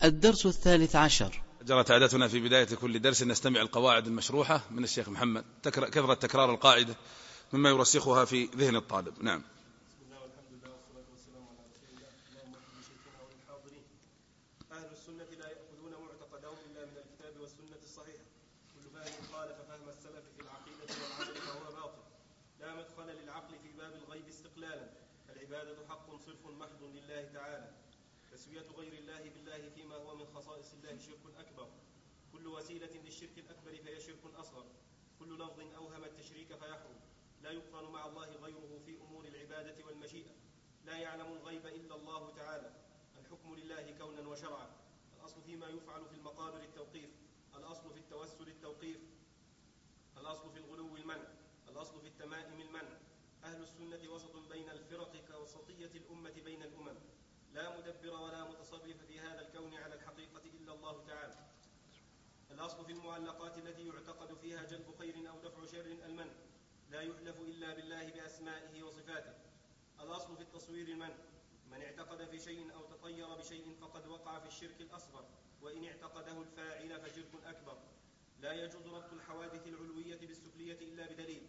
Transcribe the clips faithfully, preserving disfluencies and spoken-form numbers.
الدرس الثالث عشر. جرت عادتنا في بداية كل درس نستمع القواعد المشروحة من الشيخ محمد، كثرة تكرار القاعدة مما يرسخها في ذهن الطالب. نعم. بسم الله والحمد لله والصلاة والسلام على رسول الله. اللهم اغفر لشيخنا وللحاضرين. أهل السنة لا يأخذون معتقدهم إلا من الكتاب والسنة الصحيحة. كل فهم خالف فهم السلف في العقيدة والعمل فهو باطل. لا مدخل للعقل في باب الغيب استقلالا. العبادة حق صرف محض لله تعالى. تسوية غير الله بالله فيما هو من خصائص الله شرك أكبر. كل وسيلة للشرك الأكبر فهي شرك أصغر. كل لفظ أوهم التشريك فيحرم. لا يقرن مع الله غيره في أمور العبادة والمشيئة. لا يعلم الغيب إلا الله تعالى. الحكم لله كونا وشرعا. الأصل فيما يفعل في المقابر التوقيف. الأصل في التوسل التوقيف. الأصل في الغلو المنع. الأصل في التمائم المنع. أهل السنة وسط بين الفرق كوسطية الأمة بين الأمم. لا مدبر ولا متصرف في هذا الكون على الحقيقة إلا الله تعالى. الأصل في المعلقات التي يعتقد فيها جلب خير أو دفع شر المنع. لا يحلف إلا بالله بأسمائه وصفاته. الأصل في التصوير المنع. من اعتقد في شيء أو تطير بشيء فقد وقع في الشرك الأصغر، وإن اعتقده الفاعل فشرك أكبر. لا يجوز ربط الحوادث العلوية بالسفلية إلا بدليل.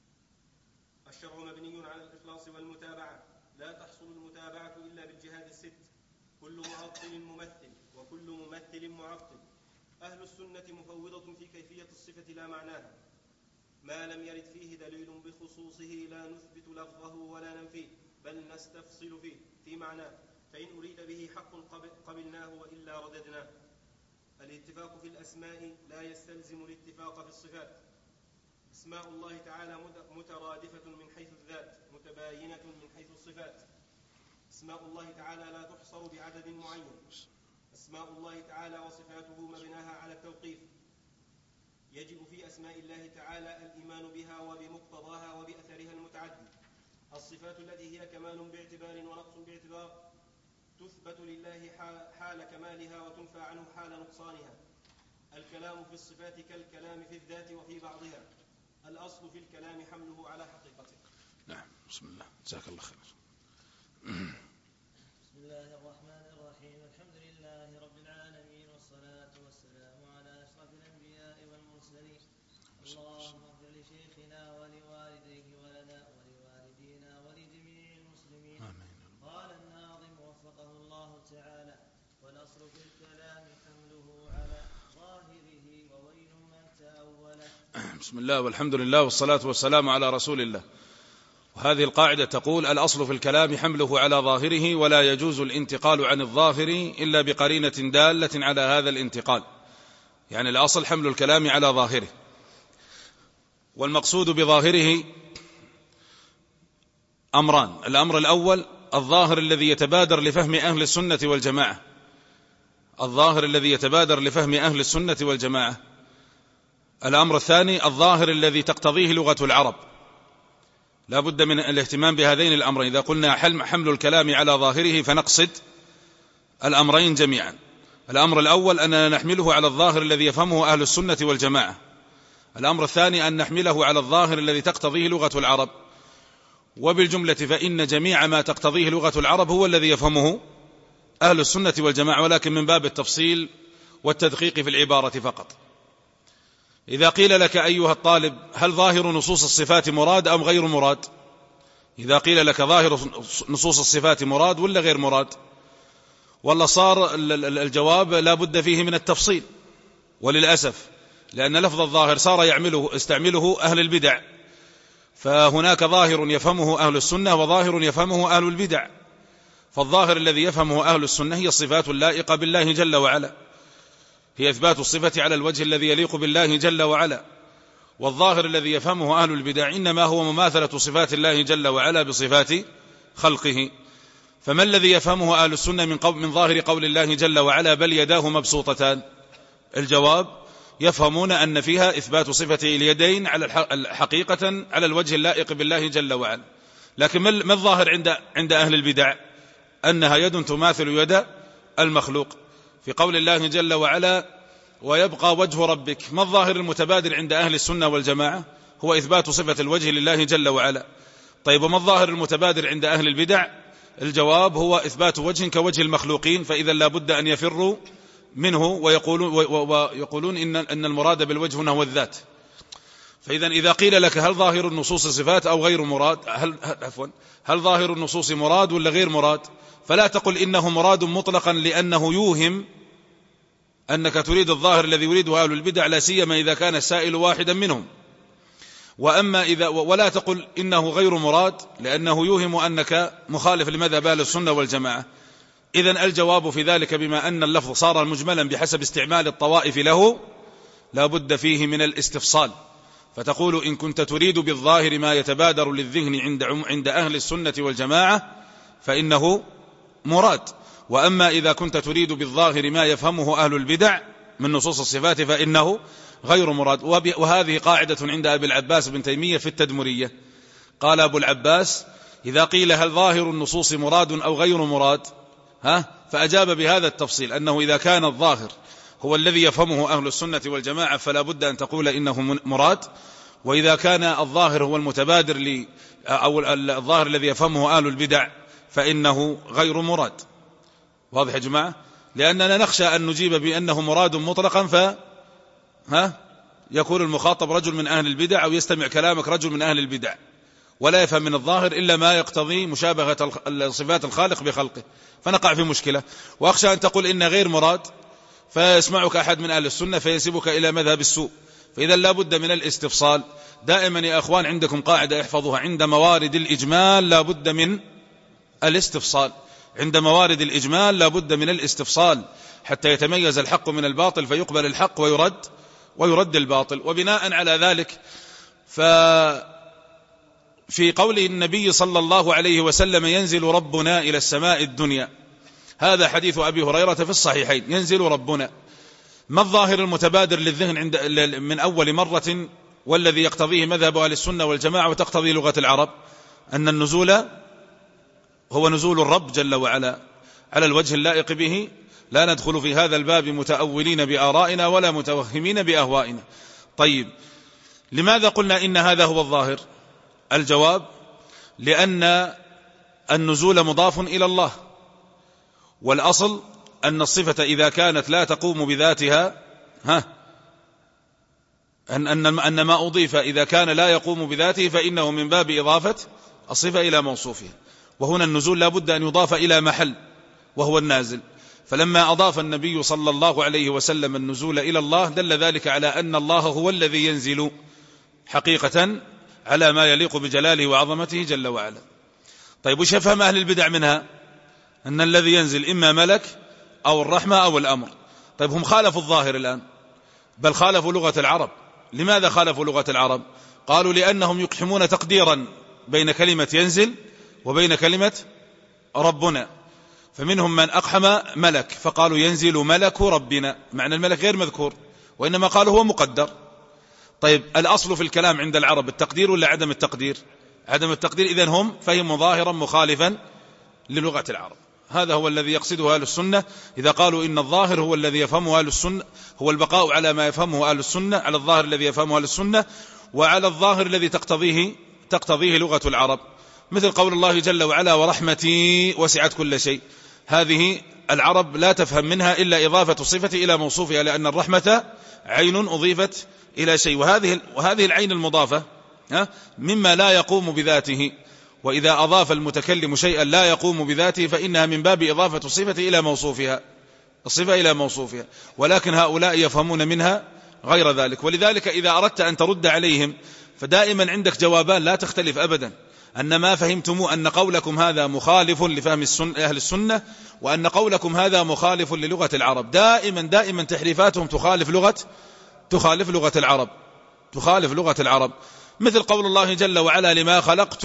الشرع مبني على الإخلاص والمتابعة. لا تحصل المتابعة إلا بالجهاد الست. كل معطل ممثل وكل ممثل معطل. أهل السنة مفوضة في كيفية الصفة لا معناها. ما لم يرد فيه دليل بخصوصه لا نثبت لفظه ولا ننفيه، بل نستفصل فيه في معناه، فإن أريد به حق قبلناه وإلا رددناه. الاتفاق في الأسماء لا يستلزم الاتفاق في الصفات. أسماء الله تعالى مترادفة من حيث الذات، متباينة من حيث الصفات. أسماء الله تعالى لا تحصر بعدد معين. أسماء الله تعالى وصفاته مبناها على التوقيف. يجب في أسماء الله تعالى الإيمان بها وبمقتضاها وبأثرها المتعدد. الصفات التي هي كمال باعتبار ونقص باعتبار تثبت لله حال كمالها وتنفى عنه حال نقصانها. الكلام في الصفات كالكلام في الذات وفي بعضها. الأصل في الكلام حمله على حقيقته. نعم. بسم الله، جزاك الله خير. بسم الله الرحمن الرحيم. الحمد لله رب العالمين، والصلاة والسلام على أشرف الأنبياء والمرسلين. اللهم اغفر لشيخنا ولوالديه ولنا ولوالدينا ولجميع المسلمين. آمين. قال الناظم وفقه الله تعالى: والأصل في الكلام حمله على ظاهره وويل من تأوله. بسم الله والحمد لله والصلاة والسلام على رسول الله. وهذه القاعدة تقول: الأصل في الكلام حمله على ظاهره، ولا يجوز الانتقال عن الظاهر إلا بقرينة دالة على هذا الانتقال. يعني الأصل حمل الكلام على ظاهره، والمقصود بظاهره أمران. الأمر الأول الظاهر الذي يتبادر لفهم أهل السنة والجماعة. الظاهر الذي يتبادر لفهم أهل السنة والجماعة. الأمر الثاني الظاهر الذي تقتضيه لغة العرب. لا بد من الاهتمام بهذين الأمرين. إذا قلنا حمل الكلام على ظاهره فنقصد الأمرين جميعا. الأمر الأول أننا نحمله على الظاهر الذي يفهمه أهل السنة والجماعة. الأمر الثاني أن نحمله على الظاهر الذي تقتضيه لغة العرب. وبالجملة فإن جميع ما تقتضيه لغة العرب هو الذي يفهمه أهل السنة والجماعة، ولكن من باب التفصيل والتدقيق في العبارة فقط. إذا قيل لك أيها الطالب: هل ظاهر نصوص الصفات مراد أم غير مراد؟ إذا قيل لك ظاهر نصوص الصفات مراد ولا غير مراد؟ والله صار الجواب لا بد فيه من التفصيل، وللأسف لأن لفظ الظاهر صار يعمله استعمله أهل البدع. فهناك ظاهر يفهمه أهل السنة وظاهر يفهمه أهل البدع. فالظاهر الذي يفهمه أهل السنة هي الصفات اللائقة بالله جل وعلا، هي إثبات الصفة على الوجه الذي يليق بالله جل وعلا. والظاهر الذي يفهمه أهل البدع إنما هو مماثلة صفات الله جل وعلا بصفات خلقه. فما الذي يفهمه أهل السنة من, من ظاهر قول الله جل وعلا: بل يداه مبسوطتان؟ الجواب: يفهمون أن فيها إثبات صفة اليدين على حقيقة على الوجه اللائق بالله جل وعلا. لكن ما الظاهر عند عند أهل البدع؟ أنها يد تماثل يد المخلوق. في قول الله جل وعلا: ويبقى وجه ربك، ما الظاهر المتبادر عند أهل السنة والجماعة؟ هو إثبات صفة الوجه لله جل وعلا. طيب، وما الظاهر المتبادر عند أهل البدع؟ الجواب هو إثبات وجه كوجه المخلوقين. فإذا لا بد أن يفروا منه ويقولون, ويقولون إن, أن المراد بالوجه هنا هو الذات. فإذا إذا قيل لك هل ظاهر النصوص صفات أو غير مراد، هل, عفوا هل ظاهر النصوص مراد ولا غير مراد، فلا تقل إنه مراد مطلقا لأنه يوهم أنك تريد الظاهر الذي يريده أهل البدع، لا سيما إذا كان السائل واحدا منهم. وأما إذا ولا تقل إنه غير مراد لأنه يوهم أنك مخالف لمذهب أهل السنة والجماعة. إذن الجواب في ذلك بما أن اللفظ صار مجملا بحسب استعمال الطوائف له لا بد فيه من الاستفصال، فتقول إن كنت تريد بالظاهر ما يتبادر للذهن عند عند أهل السنة والجماعة فإنه مراد، وأما إذا كنت تريد بالظاهر ما يفهمه أهل البدع من نصوص الصفات فإنه غير مراد. وهذه قاعدة عند أبي العباس بن تيمية في التدمرية. قال أبو العباس إذا قيل هل ظاهر النصوص مراد أو غير مراد، ها فأجاب بهذا التفصيل أنه إذا كان الظاهر هو الذي يفهمه أهل السنة والجماعة فلا بد أن تقول إنه مراد، وإذا كان الظاهر هو المتبادر ل أو الظاهر الذي يفهمه أهل البدع فإنه غير مراد. واضح يا جماعة؟ لأننا نخشى أن نجيب بأنه مراد مطلقا ف ها يكون المخاطب رجل من أهل البدع أو يستمع كلامك رجل من أهل البدع ولا يفهم من الظاهر إلا ما يقتضي مشابهة صفات الخالق بخلقه، فنقع في مشكلة. وأخشى أن تقول إن غير مراد فيسمعك أحد من أهل السنة فينسبك إلى مذهب السوء، فإذا لا بد من الاستفصال. دائما يا أخوان عندكم قاعدة احفظوها، عند موارد الإجمال لا بد من الاستفصال، عند موارد الإجمال لا بد من الاستفصال حتى يتميز الحق من الباطل فيقبل الحق ويرد ويرد الباطل. وبناء على ذلك ففي قول النبي صلى الله عليه وسلم ينزل ربنا إلى السماء الدنيا، هذا حديث أبي هريرة في الصحيحين، ينزل ربنا. ما الظاهر المتبادر للذهن عند من أول مرة والذي يقتضيه مذهب أهل السنة والجماعة وتقتضي لغة العرب؟ أن النزول هو نزول الرب جل وعلا على الوجه اللائق به. لا ندخل في هذا الباب متأولين بآرائنا ولا متوهمين بأهوائنا. طيب لماذا قلنا إن هذا هو الظاهر؟ الجواب لأن النزول مضاف إلى الله، والأصل أن الصفة إذا كانت لا تقوم بذاتها ها أن, أن, أن ما أضيف إذا كان لا يقوم بذاته فإنه من باب إضافة الصفة إلى موصوفها، وهنا النزول لا بد أن يضاف إلى محل وهو النازل. فلما أضاف النبي صلى الله عليه وسلم النزول إلى الله دل ذلك على أن الله هو الذي ينزل حقيقة على ما يليق بجلاله وعظمته جل وعلا. طيب وش يفهم أهل البدع منها؟ أن الذي ينزل إما ملك أو الرحمة أو الأمر. طيب هم خالفوا الظاهر الآن، بل خالفوا لغة العرب. لماذا خالفوا لغة العرب؟ قالوا لأنهم يقحمون تقديرا بين كلمة ينزل وبين كلمة ربنا، فمنهم من أقحم ملك فقالوا ينزل ملك ربنا، معنى الملك غير مذكور وإنما قالوا هو مقدر. طيب الأصل في الكلام عند العرب التقدير ولا عدم التقدير؟ عدم التقدير. إذن هم فهموا ظاهرا مخالفا للغة العرب. هذا هو الذي يقصده أهل السنة إذا قالوا إن الظاهر هو الذي يفهمه أهل السنة، هو البقاء على ما يفهمه أهل السنة، على الظاهر الذي يفهمه أهل السنة وعلى الظاهر الذي تقتضيه تقتضيه لغة العرب، مثل قول الله جل وعلا ورحمتي وسعت كل شيء. هذه العرب لا تفهم منها إلا إضافة الصفة إلى موصوفها، لأن الرحمة عين أضيفت إلى شيء، وهذه وهذه العين المضافة مما لا يقوم بذاته، وإذا أضاف المتكلم شيئا لا يقوم بذاته فإنها من باب إضافة الصفة إلى موصوفها، الصفة إلى موصوفها، ولكن هؤلاء يفهمون منها غير ذلك. ولذلك إذا أردت أن ترد عليهم فدائما عندك جوابان لا تختلف أبدا، أن ما فهمتموا أن قولكم هذا مخالف لفهم السنة أهل السنة، وأن قولكم هذا مخالف للغة العرب. دائما دائما تحريفاتهم تخالف لغة تخالف لغة العرب تخالف لغة العرب مثل قول الله جل وعلا لما خلقت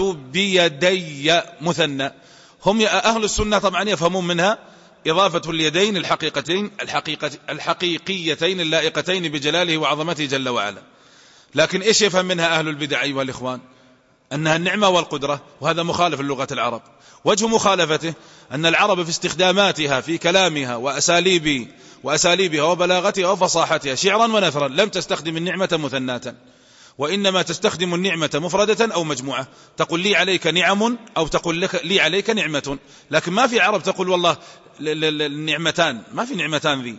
بيدي مثنى. هم أهل السنة طبعا يفهمون منها إضافة اليدين الحقيقتين الحقيقة الحقيقيتين اللائقتين بجلاله وعظمته جل وعلا، لكن إيش يفهم منها أهل البدع أيها الإخوان؟ أنها النعمة والقدرة، وهذا مخالف للغة العرب. وجه مخالفته أن العرب في استخداماتها في كلامها وأساليب وأساليبها وبلاغتها وفصاحتها شعرا ونثرا لم تستخدم النعمة مثناة، وإنما تستخدم النعمة مفردة أو مجموعة. تقول لي عليك نعم أو تقول لك لي عليك نعمة، لكن ما في عرب تقول والله النعمتان، ما في نعمتان ذي،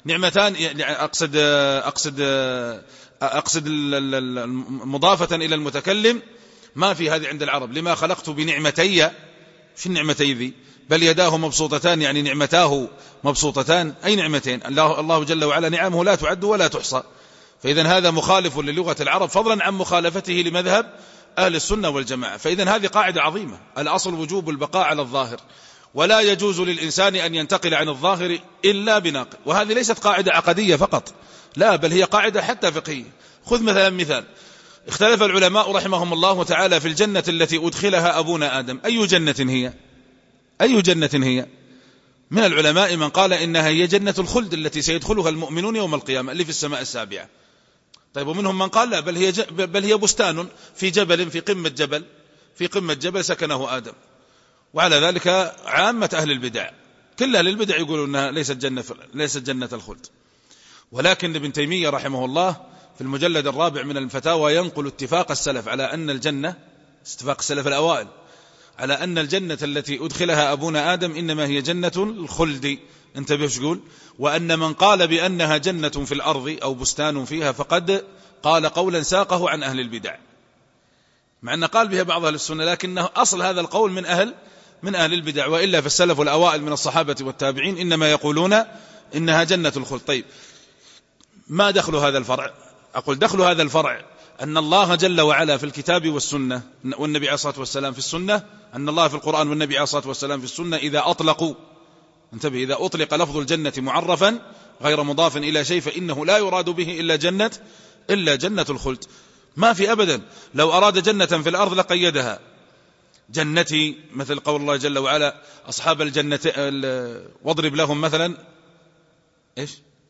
نعمتان أقصد أقصد أقصد مضافة إلى المتكلم ما في هذه عند العرب. لما خلقت بنعمتي، شو النعمتي ذي؟ بل يداه مبسوطتان، يعني نعمتاه مبسوطتان. أي نعمتين؟ الله, الله جل وعلا نعمه لا تعد ولا تحصى. فإذا هذا مخالف للغة العرب، فضلا عن مخالفته لمذهب أهل السنة والجماعة. فإذا هذه قاعدة عظيمة، الأصل وجوب البقاء على الظاهر، ولا يجوز للإنسان أن ينتقل عن الظاهر إلا بناقل. وهذه ليست قاعدة عقدية فقط، لا، بل هي قاعدة حتى فقهية. خذ مثلا مثال، اختلف العلماء رحمهم الله تعالى في الجنة التي أدخلها أبونا آدم. أي جنة هي؟ أي جنة هي؟ من العلماء من قال إنها هي جنة الخلد التي سيدخلها المؤمنون يوم القيامة اللي في السماء السابعة. طيب، ومنهم من قال لا، بل هي, بل هي بستان في جبل، في قمة جبل، في قمة جبل سكنه آدم. وعلى ذلك عامة أهل البدع، كل أهل البدع يقولون أنها ليست جنة, ليست جنة الخلد. ولكن ابن تيمية رحمه الله في المجلد الرابع من الفتاوى ينقل اتفاق السلف على أن الجنة، اتفاق السلف الأوائل على أن الجنة التي أدخلها أبونا آدم إنما هي جنة الخلد. انتبه ايش يقول؟ وأن من قال بأنها جنة في الأرض أو بستان فيها فقد قال قولا ساقه عن أهل البدع، مع أن قال بها بعض أهل السنة، لكنه أصل هذا القول من أهل من أهل البدع. وإلا فالسلف الأوائل من الصحابة والتابعين إنما يقولون إنها جنة الخلد. طيب، ما دخل هذا الفرع؟ أقول دخل هذا الفرع أن الله جل وعلا في الكتاب والسنة، والنبي عليه الصلاة والسلام في السنة، أن الله في القرآن والنبي عليه الصلاة والسلام في السنة إذا أطلقوا، انتبه، إذا أطلق لفظ الجنة معرفا غير مضاف إلى شيء فإنه لا يراد به إلا جنة إلا جنة الخلد. ما في أبدا. لو أراد جنة في الأرض لقيدها، جنتي، مثل قول الله جل وعلا أصحاب الجنة واضرب لهم مثلا إيش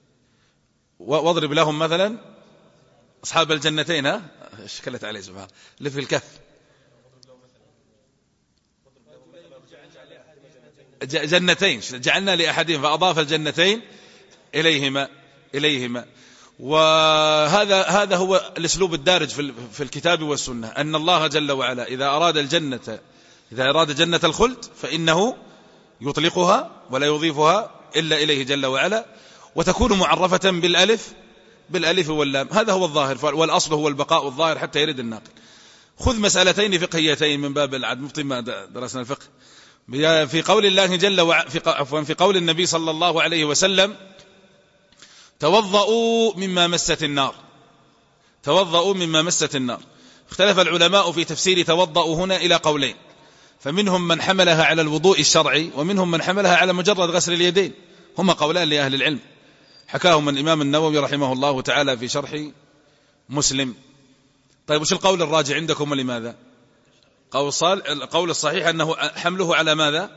واضرب لهم مثلا أصحاب الجنتين، ها شكلت عليه سبحانه اللي في الكهف، جنتين جعلنا لأحدهم فأضاف الجنتين إليهما إليهما وهذا هذا هو الأسلوب الدارج في الكتاب والسنة، أن الله جل وعلا إذا أراد الجنة إذا أراد جنة الخلد فإنه يطلقها ولا يضيفها إلا إليه جل وعلا، وتكون معرفة بالألف بالألف واللام. هذا هو الظاهر، والأصل هو البقاء الظاهر حتى يرد الناقل. خذ مسألتين فقهيتين من باب العد، مبطي ما درسنا الفقه. في قول الله جل وعلا في عفوا في قول النبي صلى الله عليه وسلم توضؤوا مما مست النار، توضؤوا مما مست النار. اختلف العلماء في تفسير توضؤوا هنا إلى قولين، فمنهم من حملها على الوضوء الشرعي ومنهم من حملها على مجرد غسل اليدين. هما قولان لأهل العلم حكاهم الإمام النووي رحمه الله تعالى في شرح مسلم. طيب وش القول الراجع عندكم ولماذا؟ قول القول الصحيح أنه حمله على ماذا؟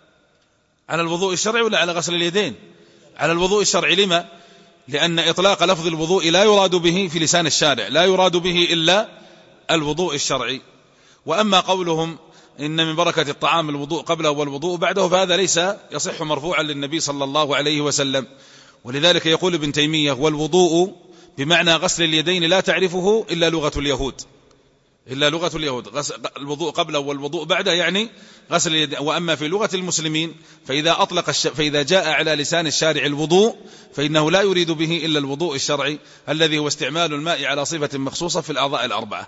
على الوضوء الشرعي ولا على غسل اليدين؟ على الوضوء الشرعي. لما؟ لأن إطلاق لفظ الوضوء لا يراد به في لسان الشارع، لا يراد به إلا الوضوء الشرعي. وأما قولهم إن من بركة الطعام الوضوء قبله والوضوء بعده فهذا ليس يصح مرفوعا للنبي صلى الله عليه وسلم. ولذلك يقول ابن تيمية والوضوء بمعنى غسل اليدين لا تعرفه إلا لغة اليهود، إلا لغة اليهود، الوضوء قبله والوضوء بعده يعني غسل اليدين. وأما في لغة المسلمين فإذا أطلق الش... فإذا جاء على لسان الشارع الوضوء فإنه لا يريد به إلا الوضوء الشرعي الذي هو استعمال الماء على صفة مخصوصة في الأعضاء الأربعة.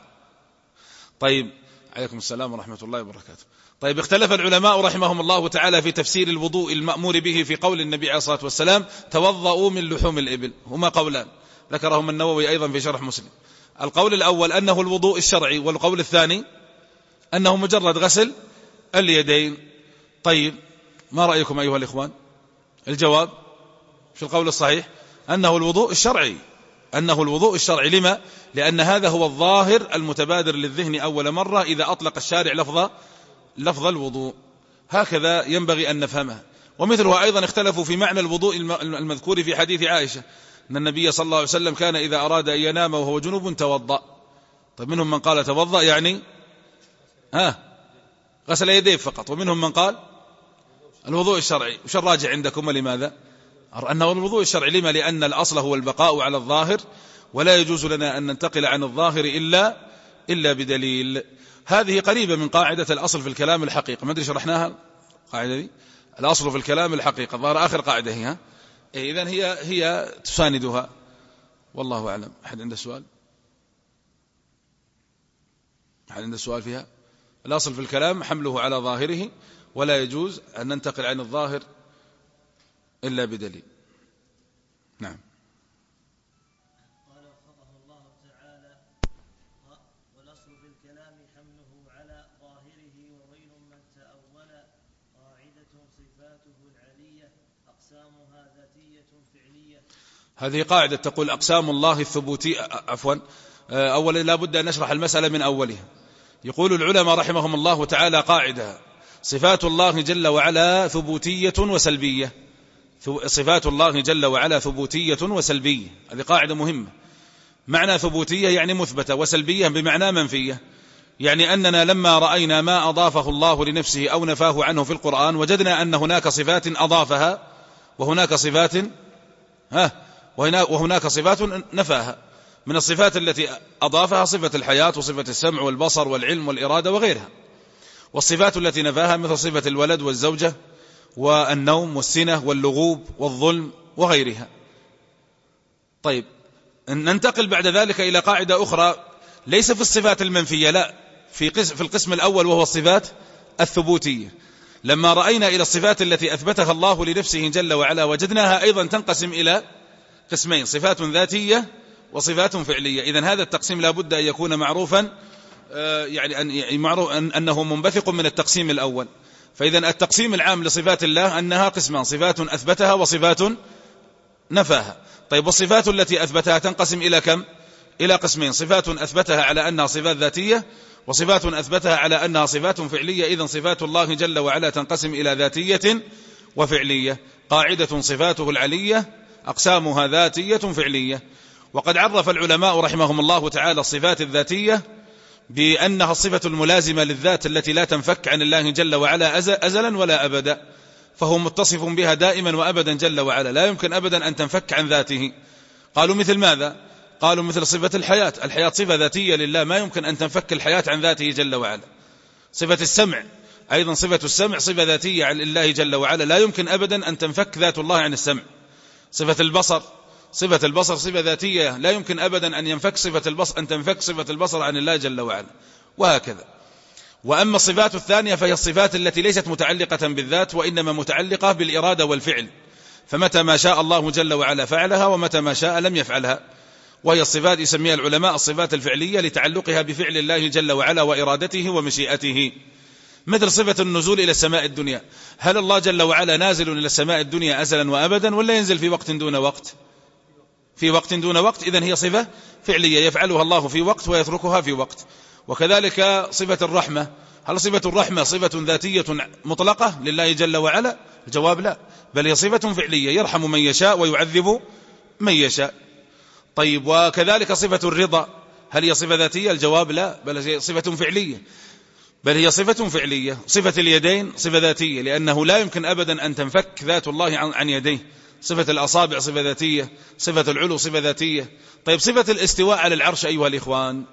طيب، عليكم السلام ورحمة الله وبركاته. طيب، اختلف العلماء رحمهم الله تعالى في تفسير الوضوء المأمور به في قول النبي عليه الصلاة والسلام توضؤوا من لحوم الإبل. هما قولان ذكرهم النووي أيضا في شرح مسلم. القول الأول أنه الوضوء الشرعي، والقول الثاني أنه مجرد غسل اليدين. طيب، ما رأيكم أيها الإخوان؟ الجواب في القول الصحيح أنه الوضوء الشرعي، أنه الوضوء الشرعي. لما؟ لأن هذا هو الظاهر المتبادر للذهن أول مرة إذا أطلق الشارع لفظ لفظ الوضوء. هكذا ينبغي أن نفهمها. ومثلها أيضا اختلفوا في معنى الوضوء المذكور في حديث عائشة أن النبي صلى الله عليه وسلم كان إذا أراد أن ينام وهو جنوب توضأ. طيب، منهم من قال توضأ يعني ها غسل يديه فقط، ومنهم من قال الوضوء الشرعي. وش الراجع عندكم ولماذا؟ أنه الوضوء الشرعي. لما؟ لأن الأصل هو البقاء على الظاهر، ولا يجوز لنا أن ننتقل عن الظاهر إلا إلا بدليل. هذه قريبة من قاعدة الأصل في الكلام الحقيقة. ما أدري شرحناها القاعدة دي، الأصل في الكلام الحقيقة، ظهر آخر قاعدة هي إذن هي هي تساندها، والله أعلم. أحد عنده سؤال؟ أحد عنده سؤال فيها؟ الأصل في الكلام حمله على ظاهره، ولا يجوز أن ننتقل عن الظاهر إلا بدليل. نعم. قال وفقه الله تعالى: والأصل في الكلام حمله على ظاهره، وويل من تأول قاعدة صفاته العلية أقسامها ذاتية فعلية. هذه قاعدة تقول أقسام الله الثبوتية. عفوا، أولا لا بد أن نشرح المسألة من أولها. يقول العلماء رحمهم الله تعالى قاعدة: صفات الله جل وعلا ثبوتية وسلبية. صفات الله جل وعلا ثبوتية وسلبية، هذه قاعدة مهمة. معنى ثبوتية يعني مثبتة، وسلبية بمعنى منفية. يعني أننا لما رأينا ما أضافه الله لنفسه أو نفاه عنه في القرآن، وجدنا أن هناك صفات أضافها وهناك صفات ها وهناك صفات نفاها. من الصفات التي أضافها صفة الحياة وصفة السمع والبصر والعلم والإرادة وغيرها. والصفات التي نفاها مثل صفة الولد والزوجة والنوم والسنة واللغوب والظلم وغيرها. طيب، ننتقل بعد ذلك إلى قاعدة أخرى ليس في الصفات المنفية، لا، في في القسم الأول، وهو الصفات الثبوتية. لما رأينا إلى الصفات التي أثبتها الله لنفسه جل وعلا، وجدناها أيضا تنقسم إلى قسمين: صفات ذاتية وصفات فعلية. إذن هذا التقسيم لا بد أن يكون معروفا، يعني أن معروف أنه منبثق من التقسيم الأول. فإذن التقسيم العام لصفات الله أنها قسمان: صفات أثبتها وصفات نفاها. طيب، والصفات التي أثبتها تنقسم إلى كم؟ إلى قسمين: صفات أثبتها على أنها صفات ذاتية، وصفات أثبتها على أنها صفات فعلية. إذن صفات الله جل وعلا تنقسم إلى ذاتية وفعلية. قاعدة صفاته العلية أقسامها ذاتية فعلية. وقد عرف العلماء رحمهم الله تعالى الصفات الذاتية بأنها الصفة الملازمة للذات التي لا تنفك عن الله جل وعلا أزلا ولا أبدا، فهو متصف بها دائما وأبدا جل وعلا، لا يمكن أبدا أن تنفك عن ذاته. قالوا مثل ماذا؟ قالوا مثل صفة الحياة. الحياة صفة ذاتية لله، ما يمكن أن تنفك الحياة عن ذاته جل وعلا. صفة السمع أيضا، صفة السمع صفة ذاتية لله جل وعلا، لا يمكن أبدا أن تنفك ذات الله عن السمع. صفة البصر صفة البصر صفة ذاتية، لا يمكن أبدا أن ينفك صفة البصر أن تنفك صفة البصر عن الله جل وعلا، وهكذا. وأما الصفات الثانية فهي الصفات التي ليست متعلقة بالذات، وإنما متعلقة بالإرادة والفعل، فمتى ما شاء الله جل وعلا فعلها، ومتى ما شاء لم يفعلها. وهي الصفات يسميها العلماء الصفات الفعلية لتعلقها بفعل الله جل وعلا وإرادته ومشيئته. مثل صفة النزول إلى السماء الدنيا، هل الله جل وعلا نازل إلى السماء الدنيا أزلا وأبدا، ولا ينزل في وقت دون وقت؟ في وقت دون وقت. إذن هي صفة فعلية يفعلها الله في وقت ويتركها في وقت. وكذلك صفة الرحمة، هل صفة الرحمة صفة ذاتية مطلقة لله جل وعلا؟ الجواب لا، بل هي صفة فعلية، يرحم من يشاء ويعذب من يشاء. طيب، وكذلك صفة الرضا، هل هي صفة ذاتية؟ الجواب لا، بل هي صفة فعلية بل هي صفة فعلية. صفة اليدين صفة ذاتية، لأنه لا يمكن أبدا أن تنفك ذات الله عن يديه. صفة الأصابع صفة ذاتية، صفة العلو صفة ذاتية. طيب، صفة الاستواء على العرش أيها الإخوان،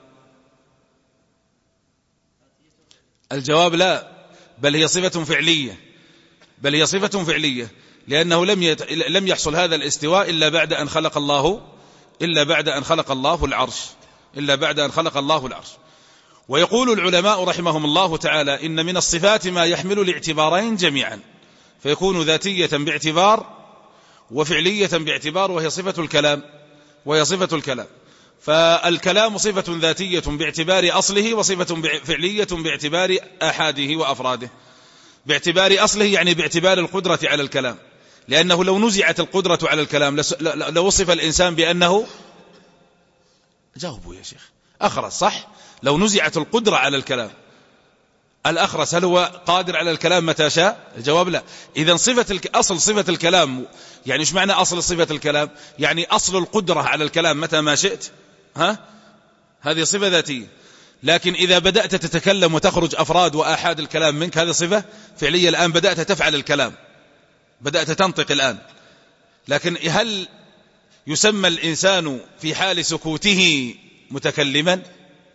الجواب لا، بل هي صفة فعلية بل هي صفة فعلية لأنه لم يت... لم يحصل هذا الاستواء إلا بعد أن خلق الله إلا بعد أن خلق الله العرش إلا بعد أن خلق الله العرش. ويقول العلماء رحمهم الله تعالى إن من الصفات ما يحمل الاعتبارين جميعا، فيكون ذاتية باعتبار وفعلية باعتبار، وهي صفة الكلام وهي صفة الكلام فالكلام صفة ذاتية باعتبار أصله، وصفة فعلية باعتبار آحاده وأفراده. باعتبار أصله يعني باعتبار القدرة على الكلام، لأنه لو نزعت القدرة على الكلام لوصف الإنسان بأنه جاوبوا يا شيخ أخرس، صح؟ لو نزعت القدرة على الكلام، الأخرس هل هو قادر على الكلام متى شاء؟ الجواب لا. إذن صفة الك... أصل صفة الكلام، يعني إيش معنى أصل صفة الكلام؟ يعني أصل القدرة على الكلام متى ما شئت، ها؟ هذه صفة ذاتية. لكن إذا بدأت تتكلم وتخرج أفراد وآحاد الكلام منك، هذه صفة فعلية. الآن بدأت تفعل الكلام، بدأت تنطق الآن. لكن هل يسمى الإنسان في حال سكوته متكلما؟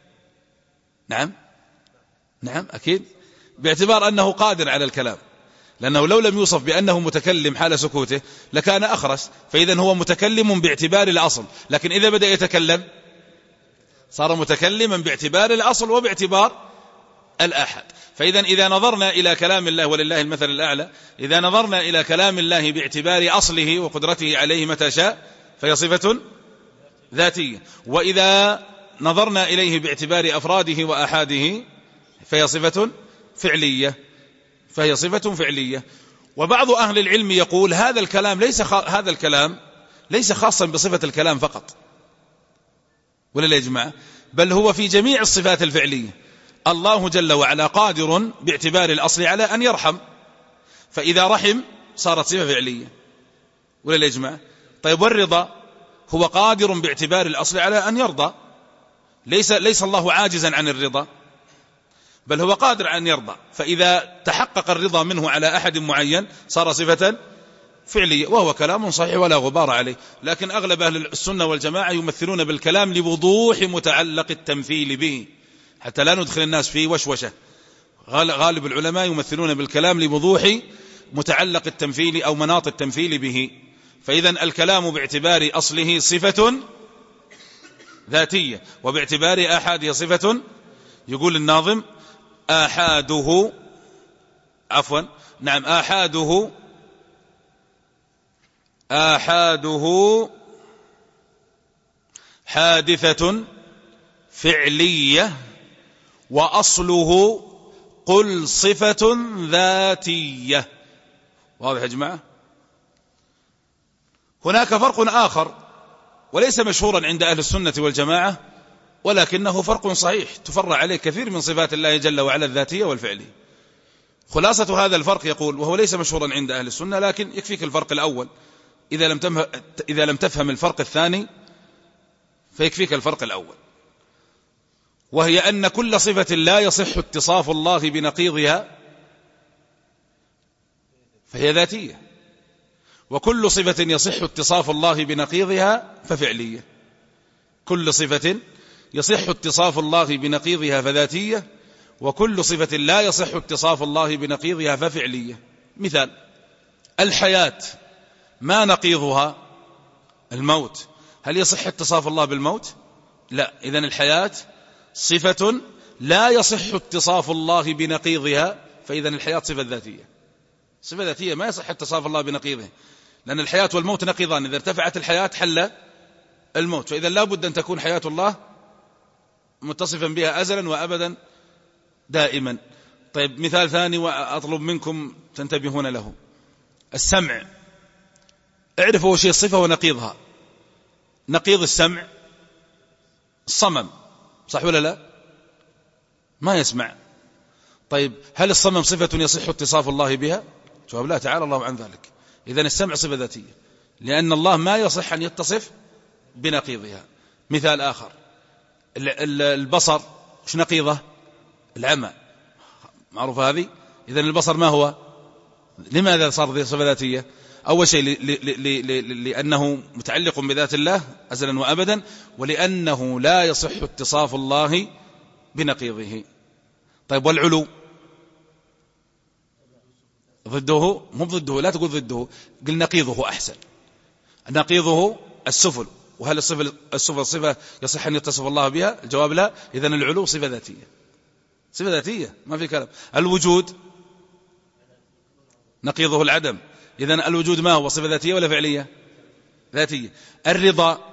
نعم نعم أكيد، باعتبار أنه قادر على الكلام. لأنه لو لم يوصف بأنه متكلم حال سكوته لكان أخرس، فإذا هو متكلم باعتبار الأصل، لكن إذا بدأ يتكلم صار متكلما باعتبار الأصل وباعتبار الآحاد. فإذا إذا نظرنا إلى كلام الله ولله المثل الأعلى، إذا نظرنا إلى كلام الله باعتبار أصله وقدرته عليه متى شاء فهي صفة ذاتية، وإذا نظرنا إليه باعتبار أفراده وآحاده فهي صفة فعلية فهي صفة فعلية. وبعض أهل العلم يقول هذا الكلام ليس خ... هذا الكلام ليس خاصا بصفة الكلام فقط، ولا يا جماعة، بل هو في جميع الصفات الفعلية. الله جل وعلا قادر باعتبار الأصل على أن يرحم، فإذا رحم صارت صفة فعلية، ولا يا جماعة. طيب والرضا هو قادر باعتبار الأصل على أن يرضى، ليس ليس الله عاجزا عن الرضا، بل هو قادر على أن يرضى، فإذا تحقق الرضا منه على أحد معين صار صفة فعلية، وهو كلام صحيح ولا غبار عليه. لكن أغلب أهل السنة والجماعة يمثلون بالكلام لوضوح متعلق التمثيل به، حتى لا ندخل الناس في وشوشة. غالب العلماء يمثلون بالكلام لوضوح متعلق التمثيل أو مناط التمثيل به. فإذا الكلام باعتبار أصله صفة ذاتية، وباعتبار آحاده صفة، يقول الناظم آحاده عفوا نعم آحاده آحاده حادثة فعلية، وأصله قل صفة ذاتية. واضح يا جماعة؟ هناك فرق آخر وليس مشهورا عند أهل السنة والجماعة، ولكنه فرق صحيح تفرع عليه كثير من صفات الله جل وعلا الذاتية والفعلية. خلاصة هذا الفرق يقول، وهو ليس مشهورا عند أهل السنة، لكن يكفيك الفرق الأول، إذا لم إذا لم تفهم الفرق الثاني فيكفيك الفرق الأول، وهي أن كل صفة لا يصح اتصاف الله بنقيضها فهي ذاتية، وكل صفة يصح اتصاف الله بنقيضها ففعلية. كل صفة يصح اتصاف الله بنقيضها فذاتية، وكل صفة لا يصح اتصاف الله بنقيضها ففعلية. مثال الحياة ما نقيضها؟ الموت. هل يصح اتصاف الله بالموت؟ لا. إذن الحياة صفة لا يصح اتصاف الله بنقيضها، فإذن الحياة صفة ذاتية، صفة ذاتية ما يصح اتصاف الله بنقيضها، لأن الحياة والموت نقيضان، إذا ارتفعت الحياة حل الموت، فإذا لا بد أن تكون حياة الله متصفا بها أزلا وأبدا دائما. طيب مثال ثاني وأطلب منكم تنتبهون له، السمع. اعرفوا شيء صفة ونقيضها. نقيض السمع الصمم، صح ولا لا؟ ما يسمع. طيب هل الصمم صفة يصح اتصاف الله بها؟ جواب لا، تعالى الله عن ذلك. إذن السمع صفة ذاتية، لأن الله ما يصح أن يتصف بنقيضها. مثال آخر البصر، ايش نقيضه؟ العمى، معروفة هذه. إذن البصر ما هو؟ لماذا صار صفة ذاتية؟ أول شيء لأنه متعلق بذات الله أزلا وأبدا، ولأنه لا يصح اتصاف الله بنقيضه. طيب والعلو؟ ضده؟ مو ضده، لا تقول ضده، قل نقيضه أحسن. نقيضه السفل، وهل الصفة السفل صفة يصح أن يتصف الله بها؟ الجواب لا. إذن العلو صفة ذاتية، صفة ذاتية ما في كلام. الوجود نقيضه العدم، إذن الوجود ما هو؟ صفة ذاتية ولا فعلية؟ ذاتية. الرضا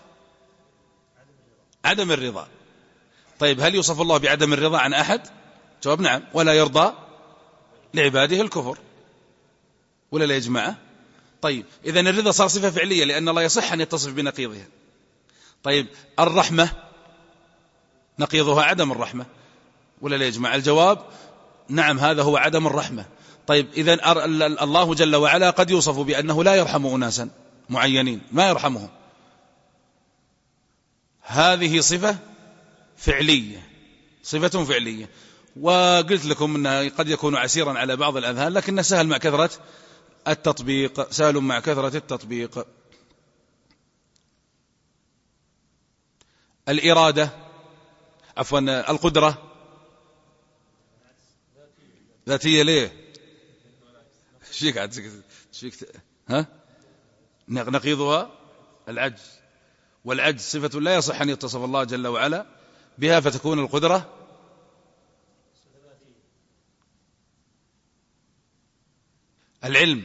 عدم الرضا. طيب هل يوصف الله بعدم الرضا عن أحد؟ جواب نعم، ولا يرضى لعباده الكفر، ولا لا يا جماعة؟ طيب إذن الرضا صار صفة فعلية، لأن الله يصح أن يتصف بنقيضها. طيب الرحمة نقيضها عدم الرحمة، ولا لا يا جماعة؟ الجواب نعم، هذا هو عدم الرحمة. طيب إذن الله جل وعلا قد يوصف بأنه لا يرحم أناسا معينين، ما يرحمهم، هذه صفة فعلية، صفة فعلية. وقلت لكم أنها قد يكون عسيرا على بعض الأذهان، لكنه سهل مع كثرة التطبيق، سهل مع كثرة التطبيق. الإرادة عفوا القدرة ذاتية، ليه؟ فيك عاد فيك ها نقيضها العجز، والعجز صفة لا يصح أن يتصف الله جل وعلا بها فتكون القدرة العلم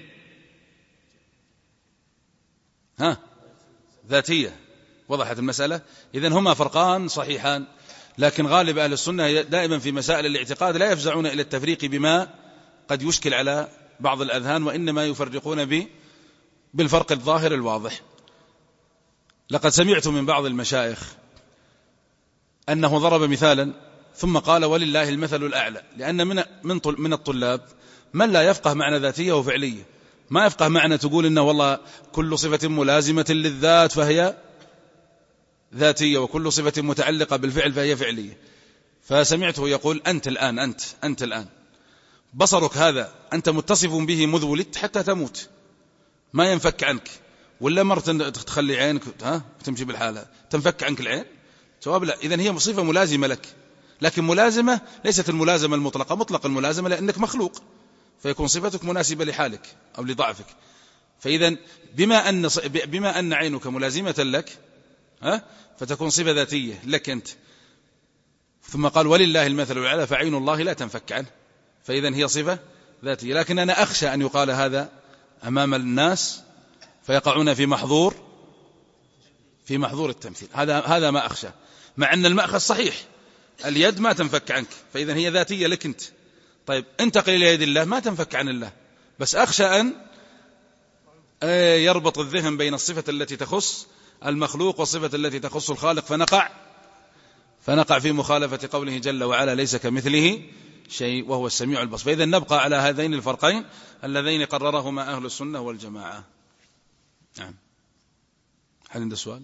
ها ذاتية. وضحت المسألة؟ إذن هما فرقان صحيحان، لكن غالب أهل السنة دائما في مسائل الاعتقاد لا يفزعون إلى التفريق بما قد يشكل على بعض الأذهان، وإنما يفرقون ب بالفرق الظاهر الواضح. لقد سمعت من بعض المشايخ أنه ضرب مثالا ثم قال ولله المثل الأعلى، لأن من من من الطلاب من لا يفقه معنى ذاتية وفعلية، ما يفقه معنى تقول إنه والله كل صفة ملازمة للذات فهي ذاتية، وكل صفة متعلقة بالفعل فهي فعلية. فسمعته يقول أنت الآن أنت أنت الآن بصرك هذا أنت متصف به منذ ولدت حتى تموت، ما ينفك عنك، ولا مرة تخلي عينك ها تمشي بالحالة تنفك عنك العين؟ جواب لا. إذن هي صفة ملازمة لك، لكن ملازمة ليست الملازمة المطلقة، مطلق الملازمة لأنك مخلوق فيكون صفتك مناسبة لحالك أو لضعفك. فإذا بما أن بما أن عينك ملازمة لك ها فتكون صفة ذاتية لك أنت. ثم قال ولله المثل الأعلى فعين الله لا تنفك عنه، فإذا هي صفة ذاتية. لكن أنا أخشى أن يقال هذا أمام الناس فيقعون في محظور في محظور التمثيل، هذا هذا ما أخشى، مع أن المأخذ صحيح، اليد ما تنفك عنك فإذا هي ذاتية لك أنت. طيب انتقل إلى يد الله ما تنفك عن الله، بس أخشى أن يربط الذهن بين الصفة التي تخص المخلوق والصفة التي تخص الخالق فنقع فنقع في مخالفة قوله جل وعلا ليس كمثله شيء وهو السميع البصير. فإذا نبقى على هذين الفرقين اللذين قررهما أهل السنة والجماعة. نعم. هل عند سؤال؟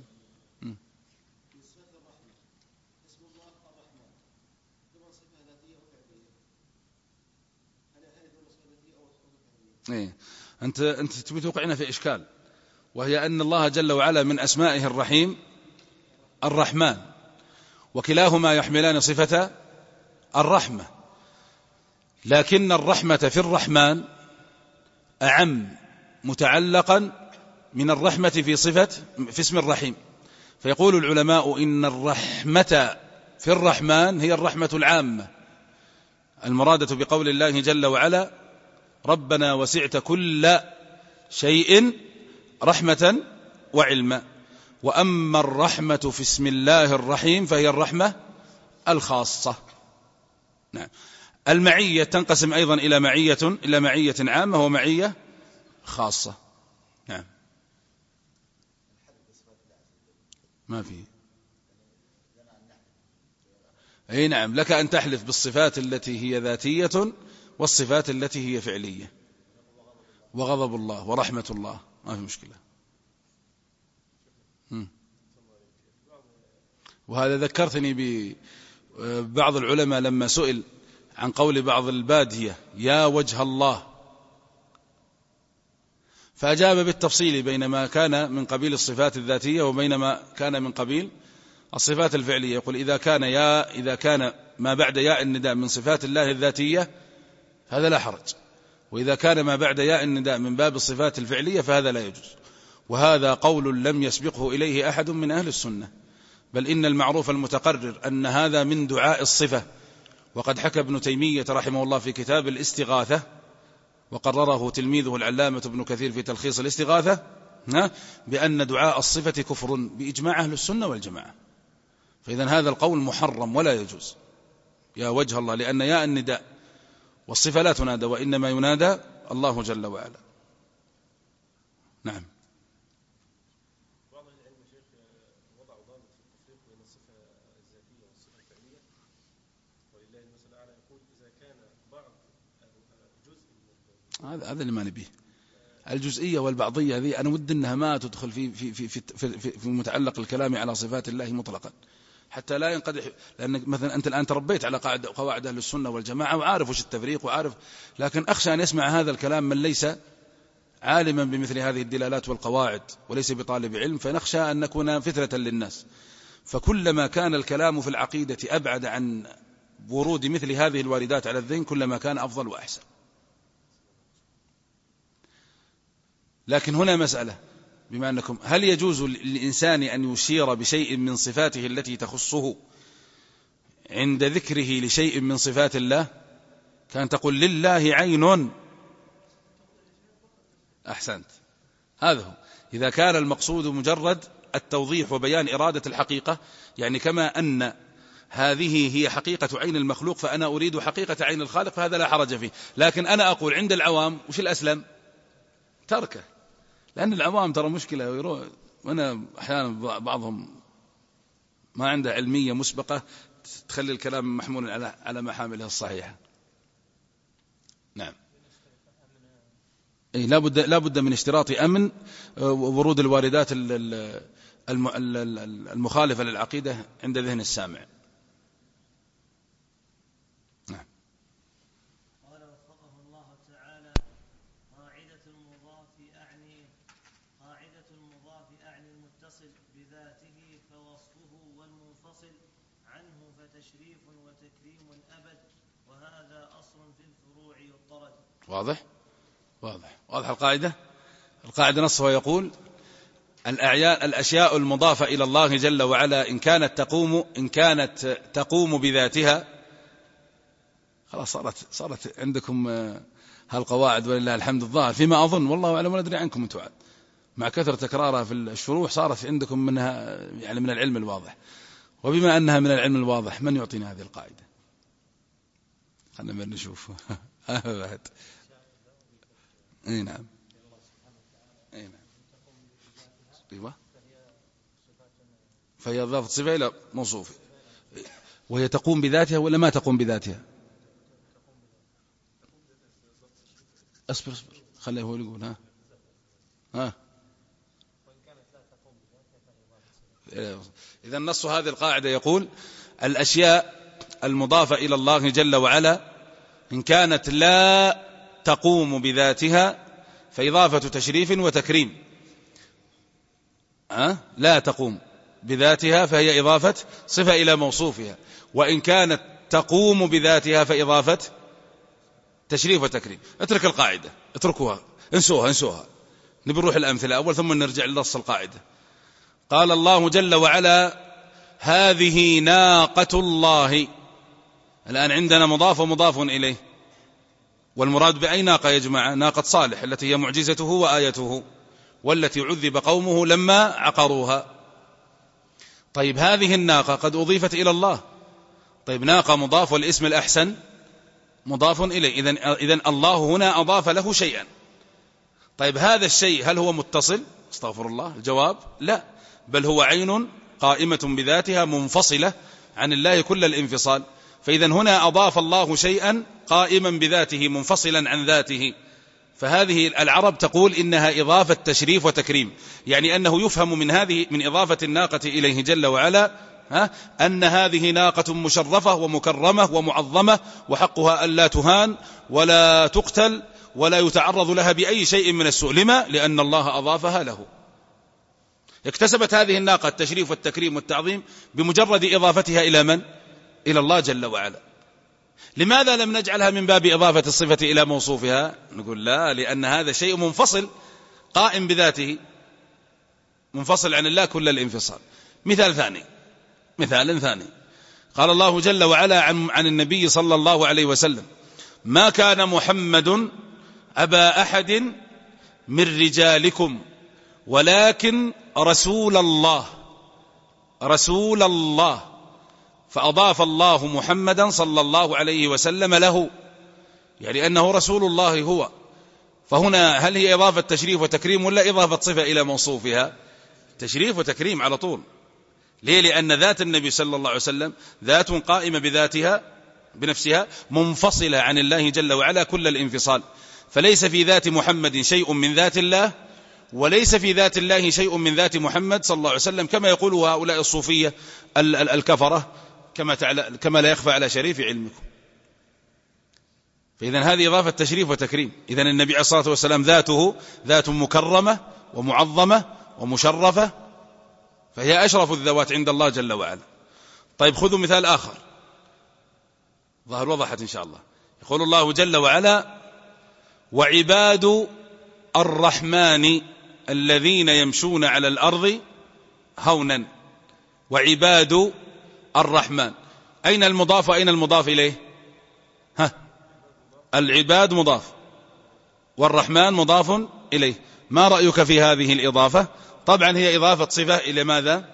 إيه. أنت أنت تبي توقعنا في إشكال، وهي أن الله جل وعلا من أسمائه الرحيم الرحمن، وكلاهما يحملان صفة الرحمة، لكن الرحمة في الرحمن أعم متعلقا من الرحمة في صفة في اسم الرحيم. فيقول العلماء إن الرحمة في الرحمن هي الرحمة العامة المرادة بقول الله جل وعلا ربنا وسعت كل شيء رحمة وعلما. وأما الرحمة في اسم الله الرحيم فهي الرحمة الخاصة. نعم. المعية تنقسم أيضا إلى معية إلى معية عامة ومعية خاصة. نعم. ما في. أي نعم، لك أن تحلف بالصفات التي هي ذاتية والصفات التي هي فعلية، وغضب الله ورحمة الله ما في مشكلة. وهذا ذكرتني ببعض العلماء لما سئل عن قول بعض البادية يا وجه الله، فأجاب بالتفصيل بين ما كان من قبيل الصفات الذاتية وبين ما كان من قبيل الصفات الفعلية. يقول إذا كان يا إذا كان ما بعد ياء النداء من صفات الله الذاتية هذا لا حرج، وإذا كان ما بعد ياء النداء من باب الصفات الفعلية فهذا لا يجوز. وهذا قول لم يسبقه إليه أحد من أهل السنة، بل إن المعروف المتقرر أن هذا من دعاء الصفة. وقد حكى ابن تيمية رحمه الله في كتاب الاستغاثة، وقرره تلميذه العلامة ابن كثير في تلخيص الاستغاثة، بأن دعاء الصفة كفر بإجماع أهل السنة والجماعة. فإذا هذا القول محرم ولا يجوز يا وجه الله، لأن ياء النداء والصفة لا تنادى، وإنما ينادى الله جل وعلا. نعم. بعض العلم شيخ وضعوا ضابط في التفريق بين الصفة الذاتية والصفة الفعلية، ولله المثل الأعلى يقول إذا كان بعض جزء هذا هذا اللي ما نبيه. الجزئية والبعضية هذه أنا ودي أنها ما تدخل في في في في في, في متعلق الكلام على صفات الله مطلقا، حتى لا ينقدح. لأن مثلا أنت الآن تربيت على قاعدة قواعد أهل السنة والجماعة وعارف وش التفريق وعارف، لكن أخشى أن يسمع هذا الكلام من ليس عالما بمثل هذه الدلالات والقواعد وليس بطالب علم، فنخشى أن نكون فتنة للناس. فكلما كان الكلام في العقيدة أبعد عن ورود مثل هذه الواردات على الذهن كلما كان أفضل وأحسن. لكن هنا مسألة، بما أنكم هل يجوز للإنسان أن يشير بشيء من صفاته التي تخصه عند ذكره لشيء من صفات الله؟ كان تقول لله عين. أحسنت، هذا هو. إذا كان المقصود مجرد التوضيح وبيان إرادة الحقيقة، يعني كما أن هذه هي حقيقة عين المخلوق فأنا أريد حقيقة عين الخالق، فهذا لا حرج فيه. لكن أنا أقول عند العوام وش الأسلم؟ تركه، لأن العوام ترى مشكلة ويروح، وأنا أحيانا بعضهم ما عنده علمية مسبقة تخلي الكلام محمول على على محامله الصحيحة. نعم، أي لا بد لا بد من اشتراط أمن ورود الواردات المخالفة للعقيدة عند ذهن السامع. نعم. قال وفقه الله تعالى: قاعدة المضاف أعني قاعدة المضاف أعني المتصل بذاته فوصفه والمنفصل عنه فتشريف وتكريم أبد، وهذا أصل في الفروع يضطرد. واضح واضح واضح القاعدة. القاعدة نصها يقول: الأعيان الأشياء المضافة إلى الله جل وعلا إن كانت تقوم إن كانت تقوم بذاتها. خلاص صارت صارت عندكم هالقواعد ولله الحمد. الظاهر فيما أظن، والله أعلم، ولا أدري عنكم أنتم عاد، مع كثرة تكرارها في الشروح صارت عندكم منها يعني من العلم الواضح. وبما أنها من العلم الواضح، من يعطينا هذه القاعدة؟ خلنا نشوف. أبد. اي نعم، اي نعم، ايوه، فهي اضافه صفه الى موصوف، وهي تقوم بذاتها ولا ما تقوم بذاتها؟ اصبر اصبر خليه هو يقول. ها ها اذا نص هذه القاعده يقول: الاشياء المضافه الى الله جل وعلا ان كانت لا تقوم بذاتها فإضافة تشريف وتكريم. أه؟ لا تقوم بذاتها فهي إضافة صفة إلى موصوفها، وإن كانت تقوم بذاتها فإضافة تشريف وتكريم. اترك القاعدة، اتركوها، انسوها انسوها نبي نروح الأمثلة أول ثم نرجع لنص القاعدة. قال الله جل وعلا: هذه ناقة الله. الآن عندنا مضاف ومضاف إليه، والمراد بأي ناقة يا جماعة؟ ناقة صالح التي هي معجزته وآيته، والتي عذب قومه لما عقروها. طيب هذه الناقة قد أضيفت إلى الله. طيب ناقة مضاف والاسم الأحسن مضاف إليه، إذن, إذن الله هنا أضاف له شيئا. طيب هذا الشيء هل هو متصل؟ استغفر الله، الجواب لا، بل هو عين قائمة بذاتها منفصلة عن الله كل الانفصال. فإذا هنا أضاف الله شيئا قائما بذاته منفصلا عن ذاته. فهذه العرب تقول إنها إضافة تشريف وتكريم، يعني أنه يفهم من هذه من إضافة الناقة إليه جل وعلا ها أن هذه ناقة مشرفة ومكرمة ومعظمة، وحقها أن لا تهان ولا تقتل ولا يتعرض لها بأي شيء من السوء. لما؟ لأن الله أضافها له. اكتسبت هذه الناقة التشريف والتكريم والتعظيم بمجرد إضافتها إلى من؟ إلى الله جل وعلا. لماذا لم نجعلها من باب إضافة الصفة إلى موصوفها؟ نقول لا، لأن هذا شيء منفصل قائم بذاته منفصل عن الله كل الانفصال. مثال ثاني مثال ثاني قال الله جل وعلا عن, عن النبي صلى الله عليه وسلم: ما كان محمد أبا أحد من رجالكم ولكن رسول الله رسول الله. فأضاف الله محمدا صلى الله عليه وسلم له، يعني أنه رسول الله هو. فهنا هل هي إضافة تشريف وتكريم ولا إضافة صفة إلى موصوفها؟ تشريف وتكريم على طول. ليه؟ لأن ذات النبي صلى الله عليه وسلم ذات قائمة بذاتها بنفسها منفصلة عن الله جل وعلا كل الانفصال. فليس في ذات محمد شيء من ذات الله، وليس في ذات الله شيء من ذات محمد صلى الله عليه وسلم، كما يقول هؤلاء الصوفية الكفرة، كما كما لا يخفى على شريف علمكم. فإذا هذه إضافة تشريف وتكريم. إذا النبي عليه الصلاة والسلام ذاته ذات مكرمة ومعظمة ومشرفة، فهي أشرف الذوات عند الله جل وعلا. طيب خذوا مثال آخر ظهر وضحت إن شاء الله. يقول الله جل وعلا: وعباد الرحمن الذين يمشون على الأرض هونا وعباد الرحمن. أين المضاف وأين المضاف إليه؟ ها، العباد مضاف والرحمن مضاف إليه. ما رأيك في هذه الإضافة؟ طبعا هي إضافة صفة إلى ماذا؟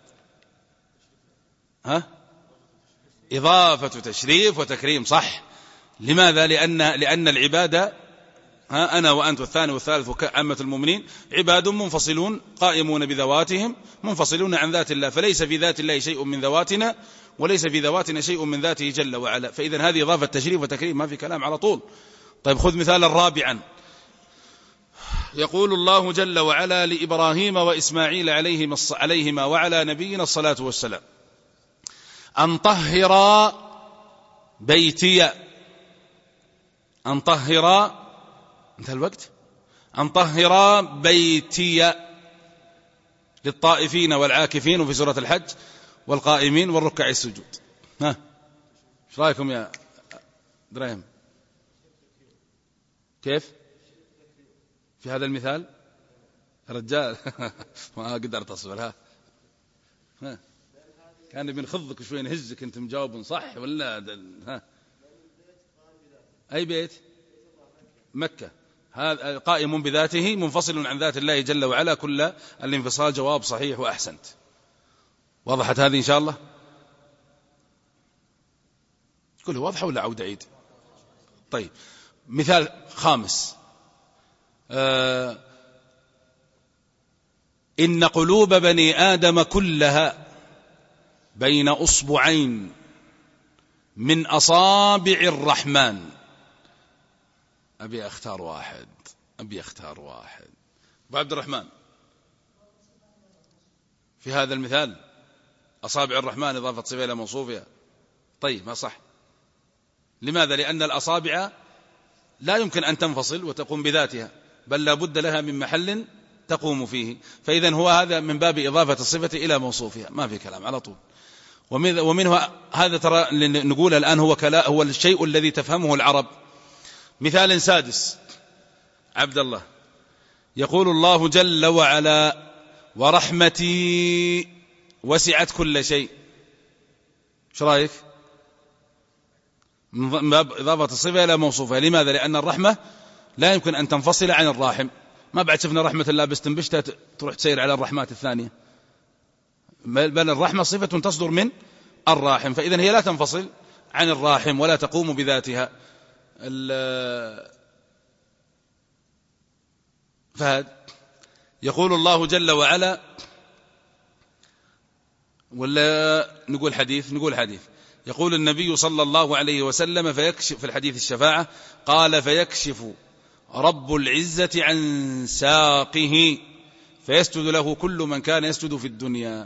ها؟ إضافة تشريف وتكريم، صح. لماذا؟ لأن, لأن العبادة، ها، أنا وأنت والثاني والثالث وعامة المؤمنين عباد منفصلون قائمون بذواتهم منفصلون عن ذات الله، فليس في ذات الله شيء من ذواتنا وليس في ذواتنا شيء من ذاته جل وعلا. فإذا هذه إضافة تشريف وتكريم، ما في كلام على طول. طيب خذ مثالا رابعا. يقول الله جل وعلا لإبراهيم وإسماعيل عليهما وعلى نبينا الصلاة والسلام: أن طهر بيتي. أن طهر، انتهى الوقت. أن طهر بيتي للطائفين والعاكفين، وفي سورة الحج والقائمين والركع السجود. ها، ايش رايكم يا دريم؟ كيف في هذا المثال رجال؟ ما قدرت أصبر. ها ها كان بنخضك شوي نهزك، انت مجاوب صح ولا؟ ها، أي بيت؟ مكة. هذا قائم بذاته منفصل عن ذات الله جل وعلا كل الانفصال. جواب صحيح وأحسنت. وضحت هذه إن شاء الله؟ كله واضحة ولا عود عيد؟ طيب مثال خامس. آه إن قلوب بني آدم كلها بين أصبعين من أصابع الرحمن. أبي أختار واحد أبي أختار واحد أبو عبد الرحمن، في هذا المثال أصابع الرحمن إضافة صفة إلى موصوفها. طيب ما صح. لماذا؟ لأن الأصابع لا يمكن أن تنفصل وتقوم بذاتها، بل لا بد لها من محل تقوم فيه. فإذا هو هذا من باب إضافة الصفة إلى موصوفها، ما في كلام على طول. ومنه هذا ترى نقول الآن هو كلا هو الشيء الذي تفهمه العرب. مثال سادس. عبد الله، يقول الله جل وعلا: ورحمتي وسعت كل شيء. ايش رايك؟ من باب إضافة الصفة إلى موصوفها. لماذا؟ لأن الرحمة لا يمكن أن تنفصل عن الراحم. ما بعد شفنا رحمة الله بس تنبشتها تروح تسير على الرحمات الثانية، بل الرحمة صفة تصدر من الراحم، فإذا هي لا تنفصل عن الراحم ولا تقوم بذاتها. فهد يقول الله جل وعلا، ولا نقول حديث نقول حديث يقول النبي صلى الله عليه وسلم فيكشف في الحديث الشفاعة، قال: فيكشف رب العزة عن ساقه فيسجد له كل من كان يسجد في الدنيا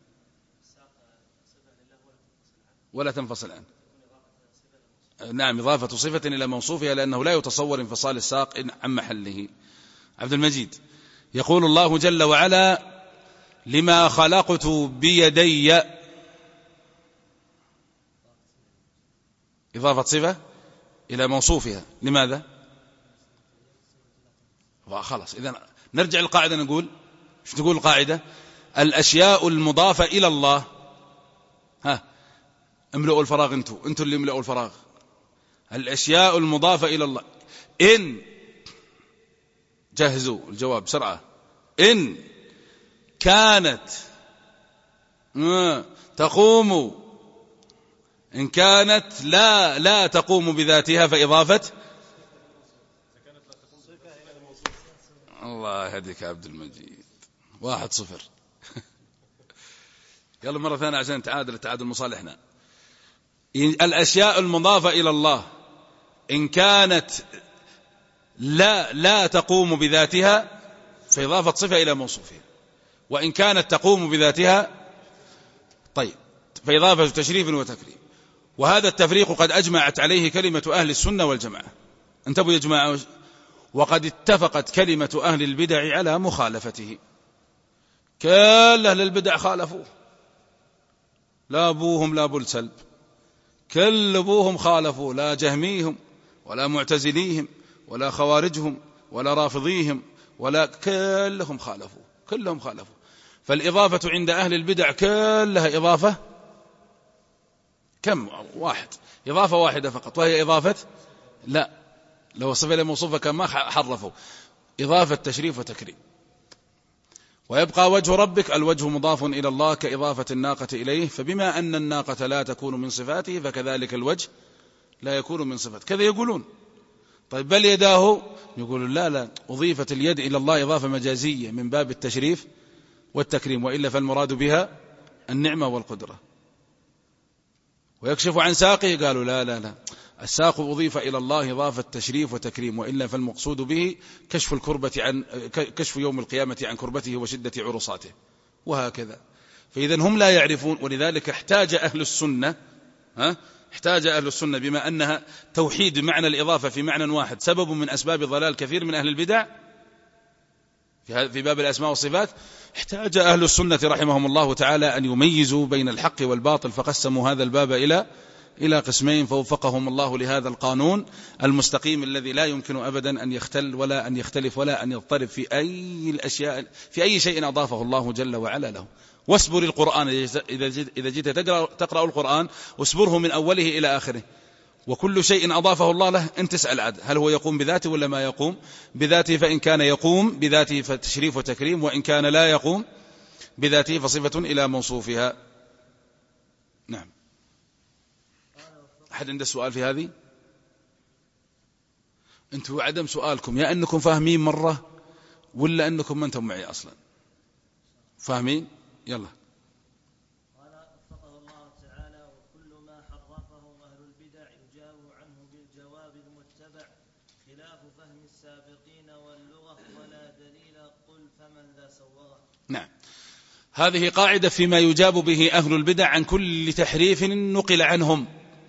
ولا تنفصل عنه. نعم، إضافة صفة إلى موصوفها، لأنه لا يتصور انفصال الساق عن محله. عبد المجيد يقول الله جل وعلا: لما خلقت بيدي. إضافة صفة إلى موصوفها. لماذا؟ خلاص، إذن نرجع للقاعدة. نقول ايش تقول القاعدة؟ الأشياء المضافة إلى الله، ها املؤوا الفراغ، انتوا انتوا اللي املؤوا الفراغ. الأشياء المضافة إلى الله إن جهزوا الجواب بسرعة. إن كانت تقوم إن كانت لا لا تقوم بذاتها فإضافة. الله يهديك يا عبد المجيد. واحد صفر. يلا مرة ثانية عشان تعادل تعادل مصالحنا. الأشياء المضافة إلى الله إن كانت لا لا تقوم بذاتها فإضافة صفة إلى موصوفها، وإن كانت تقوم بذاتها طيب فإضافة تشريف وتكريم. وهذا التفريق قد أجمعت عليه كلمة أهل السنة والجماعة. انتبهوا يا جماعة. وقد اتفقت كلمة أهل البدع على مخالفته. كل أهل البدع خالفوه، لا أبوهم لا أبو السلب، كل أبوهم خالفوا، لا جهميهم ولا معتزليهم ولا خوارجهم ولا رافضيهم ولا كلهم خالفوا كلهم خالفوا. فالإضافة عند أهل البدع كلها إضافة كم واحد إضافة واحدة فقط، وهي إضافة لا لو صفة لموصوفة كما حرفوا إضافة تشريف وتكريم. ويبقى وجه ربك الوجه مضاف إلى الله كإضافة الناقة إليه، فبما أن الناقة لا تكون من صفاته فكذلك الوجه لا يكون من صفاته. كذا يقولون. طيب بل يداه يقولون لا لا أضيفت اليد إلى الله إضافة مجازية من باب التشريف والتكريم، وإلا فالمراد بها النعمة والقدرة. ويكشف عن ساقه قالوا لا لا لا الساق أضيف إلى الله إضافة تشريف وتكريم، وإلا فالمقصود به كشف الكربة عن كشف يوم القيامة عن كربته وشدة عرصاته، وهكذا. فإذا هم لا يعرفون، ولذلك احتاج أهل السنة ها احتاج أهل السنة بما أنها توحيد معنى الإضافة في معنى واحد سبب من أسباب ضلال كثير من أهل البدع في باب الأسماء والصفات، احتاج أهل السنة رحمهم الله تعالى أن يميزوا بين الحق والباطل، فقسموا هذا الباب إلى إلى قسمين، فوفقهم الله لهذا القانون المستقيم الذي لا يمكن أبدا أن يختل ولا أن يختلف ولا أن يضطرب في أي الأشياء في أي شيء أضافه الله جل وعلا له. واصبر القرآن إذا جئت تقرأ, تقرأ القرآن واصبره من أوله إلى آخره، وكل شيء أضافه الله له أن تسأل عد هل هو يقوم بذاته ولا ما يقوم بذاته، فإن كان يقوم بذاته فتشريف وتكريم، وإن كان لا يقوم بذاته فصفة إلى موصوفها. نعم. أحد عنده سؤال في هذه؟ أنتوا عدم سؤالكم يا أنكم فاهمين مرة ولا أنكم ما أنتم معي أصلا فاهمين. يلا. قال وفقه الله تعالى وكل ما حرفه أهل البدع يجاب عنه بالجواب المتبع خلاف فهم السابقين واللغة ولا دليل قل فمن ذا سوغه. نعم، هذه قاعدة فيما يجاب به أهل البدع عن كل تحريف نقل عنهم،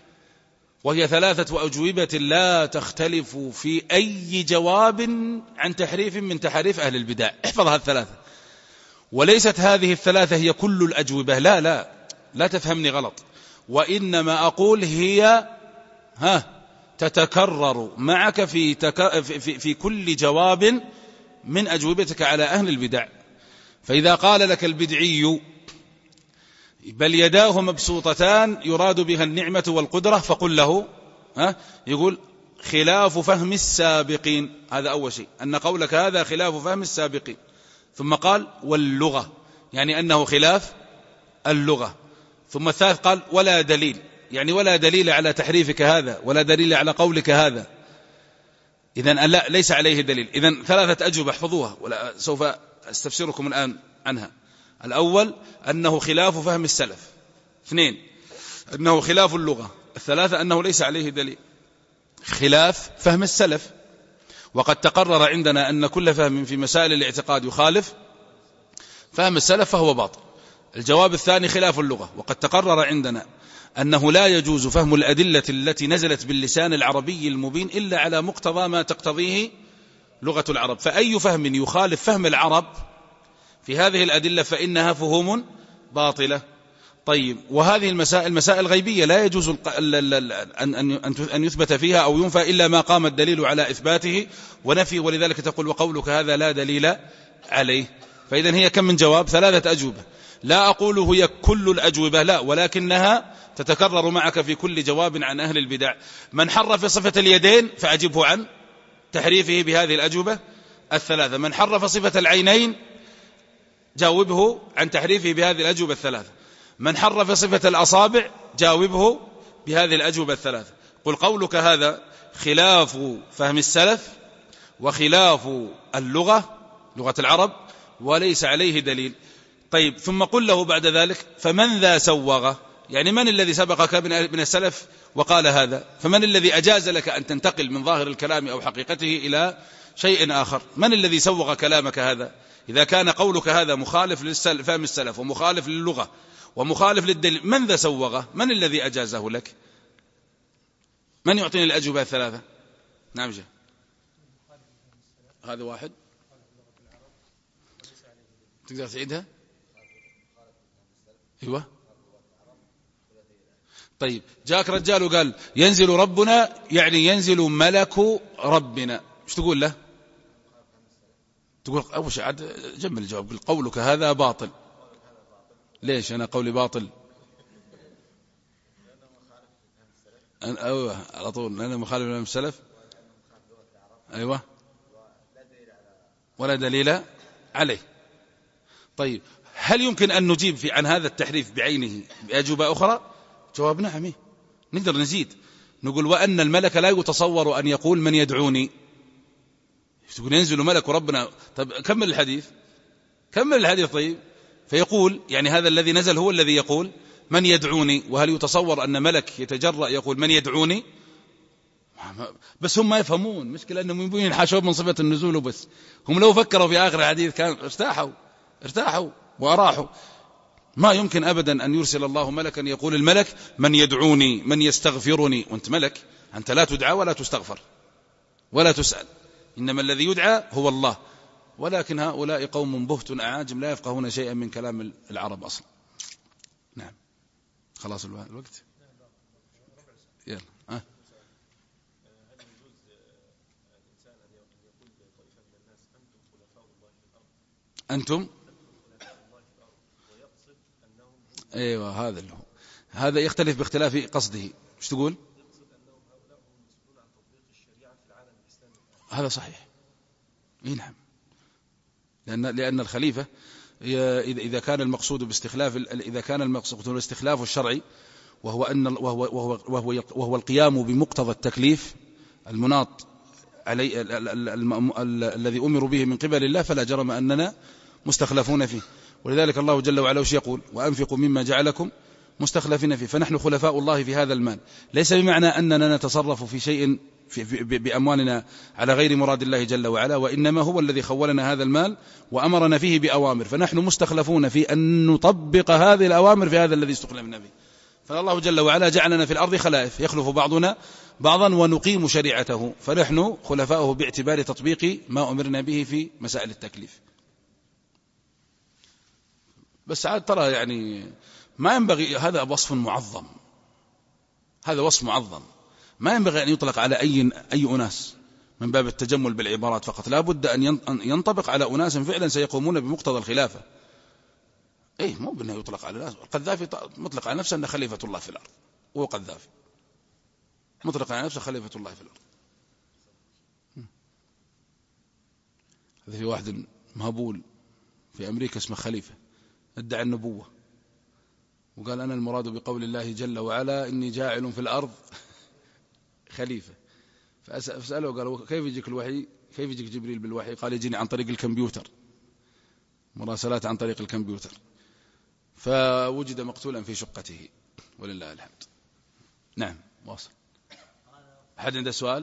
وهي ثلاثة أجوبة لا تختلف في أي جواب عن تحريف من تحريف أهل البدع. احفظها الثلاثة، وليست هذه الثلاثة هي كل الأجوبة، لا لا لا تفهمني غلط، وإنما أقول هي ها تتكرر معك في, تك... في, في, في كل جواب من أجوبتك على أهل البدع. فإذا قال لك البدعي بل يداه مبسوطتان يراد بها النعمة والقدرة، فقل له ها يقول خلاف فهم السابقين، هذا أول شيء أن قولك هذا خلاف فهم السابقين. ثم قال واللغة يعني أنه خلاف اللغة. ثم الثالث قال ولا دليل، يعني ولا دليل على تحريفك هذا ولا دليل على قولك هذا، إذن لا ليس عليه دليل. إذن ثلاثة أجوبة احفظوها ولا سوف أستفسركم الآن عنها. الأول أنه خلاف فهم السلف، اثنين أنه خلاف اللغة، الثلاثة أنه ليس عليه دليل. خلاف فهم السلف، وقد تقرر عندنا أن كل فهم في مسائل الاعتقاد يخالف فهم السلف فهو باطل. الجواب الثاني خلاف اللغة، وقد تقرر عندنا أنه لا يجوز فهم الأدلة التي نزلت باللسان العربي المبين إلا على مقتضى ما تقتضيه لغة العرب، فأي فهم يخالف فهم العرب في هذه الأدلة فإنها فهوم باطلة. طيب، وهذه المسائل مسائل غيبية لا يجوز أن يثبت فيها أو ينفى إلا ما قام الدليل على إثباته ونفي، ولذلك تقول وقولك هذا لا دليل عليه. فإذا هي كم من جواب؟ ثلاثة أجوبة. لا أقول هي كل الأجوبة لا، ولكنها تتكرر معك في كل جواب عن أهل البدع. من حرف صفة اليدين فأجبه عن تحريفه بهذه الأجوبة الثلاثة. من حرف صفة العينين جاوبه عن تحريفه بهذه الأجوبة الثلاثة. من حرف صفة الأصابع جاوبه بهذه الأجوبة الثلاثة. قل قولك هذا خلاف فهم السلف وخلاف اللغة لغة العرب وليس عليه دليل. طيب، ثم قل له بعد ذلك فمن ذا سوغ، يعني من الذي سبقك من السلف وقال هذا؟ فمن الذي أجاز لك أن تنتقل من ظاهر الكلام أو حقيقته إلى شيء آخر؟ من الذي سوغ كلامك هذا؟ إذا كان قولك هذا مخالف لفهم السلف ومخالف للغة ومخالف للدليل، من ذا سوغه؟ من الذي أجازه لك؟ من يعطيني الأجوبة الثلاثة؟ نعم جاء. هذا واحد، تقدر تعيدها؟ ايوه. طيب، جاءك رجال وقال ينزل ربنا، يعني ينزل ملك ربنا، ايش تقول له؟ تقول أول شيء عاد جمل الجواب، قل قولك هذا باطل. ليش أنا قولي باطل؟ أنا أيوة على طول أنا مخالف لهم السلف. أيوة ولا دليل عليه. طيب هل يمكن أن نجيب في عن هذا التحريف بعينه بأجوبة أخرى؟ جواب نعم. نقدر نزيد نقول وأن الملك لا يتصور أن يقول من يدعوني. تقول ينزل ملك ربنا. طيب كمل الحديث، كمل الحديث. طيب فيقول يعني هذا الذي نزل هو الذي يقول من يدعوني، وهل يتصور أن ملك يتجرأ يقول من يدعوني؟ بس هم ما يفهمون، مشكلة أنهم يبون ينحاشون من صفة النزول وبس. هم لو فكروا في آخر الحديث كان ارتاحوا ارتاحوا وأراحوا. ما يمكن أبدا أن يرسل الله ملكا يقول الملك من يدعوني من يستغفرني، وأنت ملك أنت لا تدعى ولا تستغفر ولا تسأل، إنما الذي يدعى هو الله. ولكن هؤلاء قوم بهت أعاجم لا يفقهون شيئا من كلام العرب أصلا. نعم خلاص الوقت يلا. أه. أنتم أيوة هذا اللي هو هذا يختلف باختلاف قصده. ايش تقول؟ هذا صحيح. إيه نعم. لأن لأن الخليفة إذا كان المقصود باستخلاف إذا كان المقصود الاستخلاف الشرعي وهو أن وهو وهو وهو, وهو القيام بمقتضى التكليف المناط علي الذي أمروا به من قبل الله، فلا جرم أننا مستخلفون فيه. ولذلك الله جل وعلا وش يقول؟ وأنفقوا مما جعلكم مستخلفين فيه. فنحن خلفاء الله في هذا المال، ليس بمعنى أننا نتصرف في شيء في بأموالنا على غير مراد الله جل وعلا، وإنما هو الذي خولنا هذا المال وأمرنا فيه بأوامر، فنحن مستخلفون في أن نطبق هذه الأوامر في هذا الذي استخلفنا به. فالله جل وعلا جعلنا في الأرض خلائف يخلف بعضنا بعضا ونقيم شريعته، فنحن خلفاؤه باعتبار تطبيق ما أمرنا به في مسائل التكليف. بس عاد ترى يعني ما ينبغي، هذا وصف معظم، هذا وصف معظم ما ينبغي أن يطلق على أي أي أناس من باب التجمل بالعبارات فقط، لا بد أن ينطبق على أناس فعلا سيقومون بمقتضى الخلافة. إيه مو بأنه يطلق على الناس. القذافي مطلق على نفسه أنه خليفة الله في الأرض، هو قذافي مطلق على نفسه خليفة الله في الأرض. هذا في واحد مهبول في أمريكا اسمه خليفة ادعى النبوة وقال أنا المراد بقول الله جل وعلا إني جاعل في الأرض خليفة. فأسأله قال كيف يجيك الوحي، كيف يجيك جبريل بالوحي؟ قال يجيني عن طريق الكمبيوتر، مراسلات عن طريق الكمبيوتر. فوجد مقتولا في شقته ولله الحمد. نعم واصل. أحد عنده سؤال؟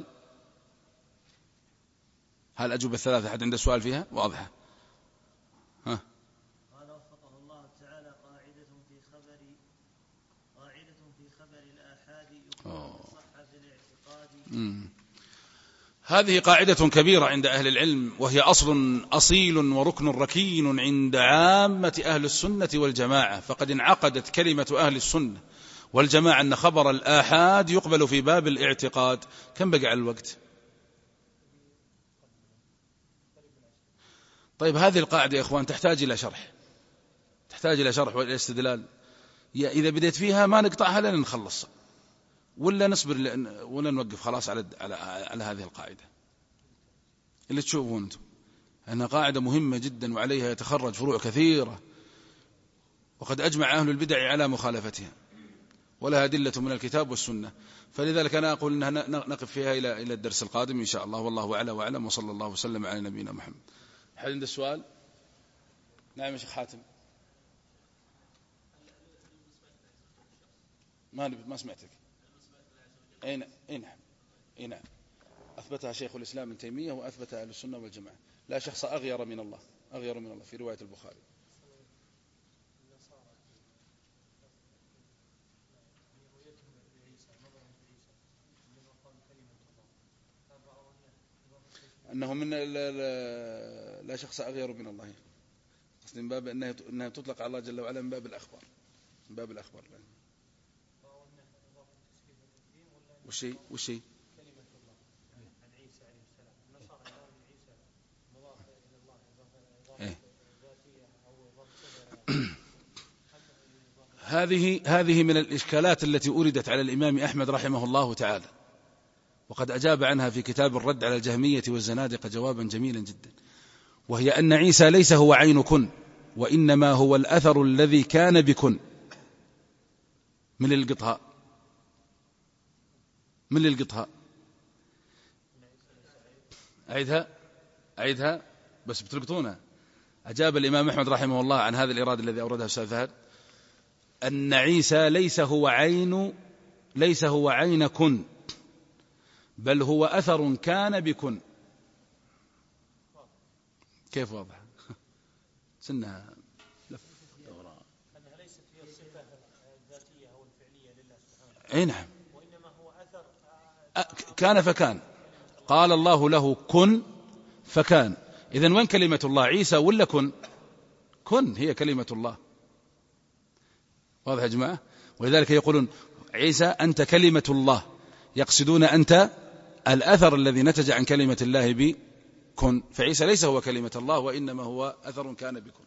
هل الأجوبة الثلاثة أحد عنده سؤال فيها واضحة؟ ها قال وفقه الله تعالى قاعدة في خبر قاعدة في خبر الآحاد يقال صحة الاعتقاد. هذه قاعدة كبيرة عند أهل العلم، وهي أصل أصيل وركن ركين عند عامة أهل السنة والجماعة. فقد انعقدت كلمة أهل السنة والجماعة أن خبر الآحاد يقبل في باب الاعتقاد. كم بقى على الوقت؟ طيب هذه القاعدة يا إخوان تحتاج إلى شرح، تحتاج إلى شرح وإلى استدلال. إذا بديت فيها ما نقطعها لن نخلص، ولا نصبر ولا نوقف خلاص على على على هذه القاعدة اللي تشوفون أنتم أنها قاعدة مهمة جدا وعليها يتخرج فروع كثيرة، وقد أجمع أهل البدع على مخالفتها ولها أدلة من الكتاب والسنة. فلذلك أنا أقول أنها نقف فيها إلى إلى الدرس القادم إن شاء الله، والله أعلى وأعلم، وصلى الله وسلم على نبينا محمد. هل عنده السؤال؟ نعم يا شيخ حاتم. ما ما سمعتك. أين أين أين أثبتها شيخ الإسلام ابن تيمية وأثبتها أهل السنة والجماعة. لا شخص أغير من الله، أغير من الله في رواية البخاري. أنه من لا شخص أغير من الله، قصدي من باب أنها تطلق على الله جل وعلا من باب الأخبار، من باب الأخبار. وشي وشي كلمة الله عن عيسى عليه السلام، النصارى يرون عيسى مضاف إلى الله هذه هذه من الإشكالات التي أوردت على الإمام أحمد رحمه الله تعالى، وقد أجاب عنها في كتاب الرد على الجهمية والزنادقة جوابا جميلا جدا، وهي أن عيسى ليس هو عين كن، وإنما هو الأثر الذي كان بكن. من القطها من القطها أعيدها أعيدها بس بتلقطونها. أجاب الإمام أحمد رحمه الله عن هذا الإرادة الذي أوردها أستاذ فهد، أن عيسى ليس هو عين ليس هو عين كن، بل هو أثر كان بكن. كيف واضح؟ سنها لف دوران. أنها ليست هي الصفة الذاتية أو الفعلية لله سبحانه، أي نعم، وإنما هو أثر كان فكان، قال الله له كن فكان. إذن وين كلمة الله؟ عيسى ولا كن؟ كن هي كلمة الله. واضح يا جماعة؟ ولذلك يقولون عيسى أنت كلمة الله، يقصدون أنت الأثر الذي نتج عن كلمة الله بكن. فعيسى ليس هو كلمة الله، وإنما هو أثر كان بكن.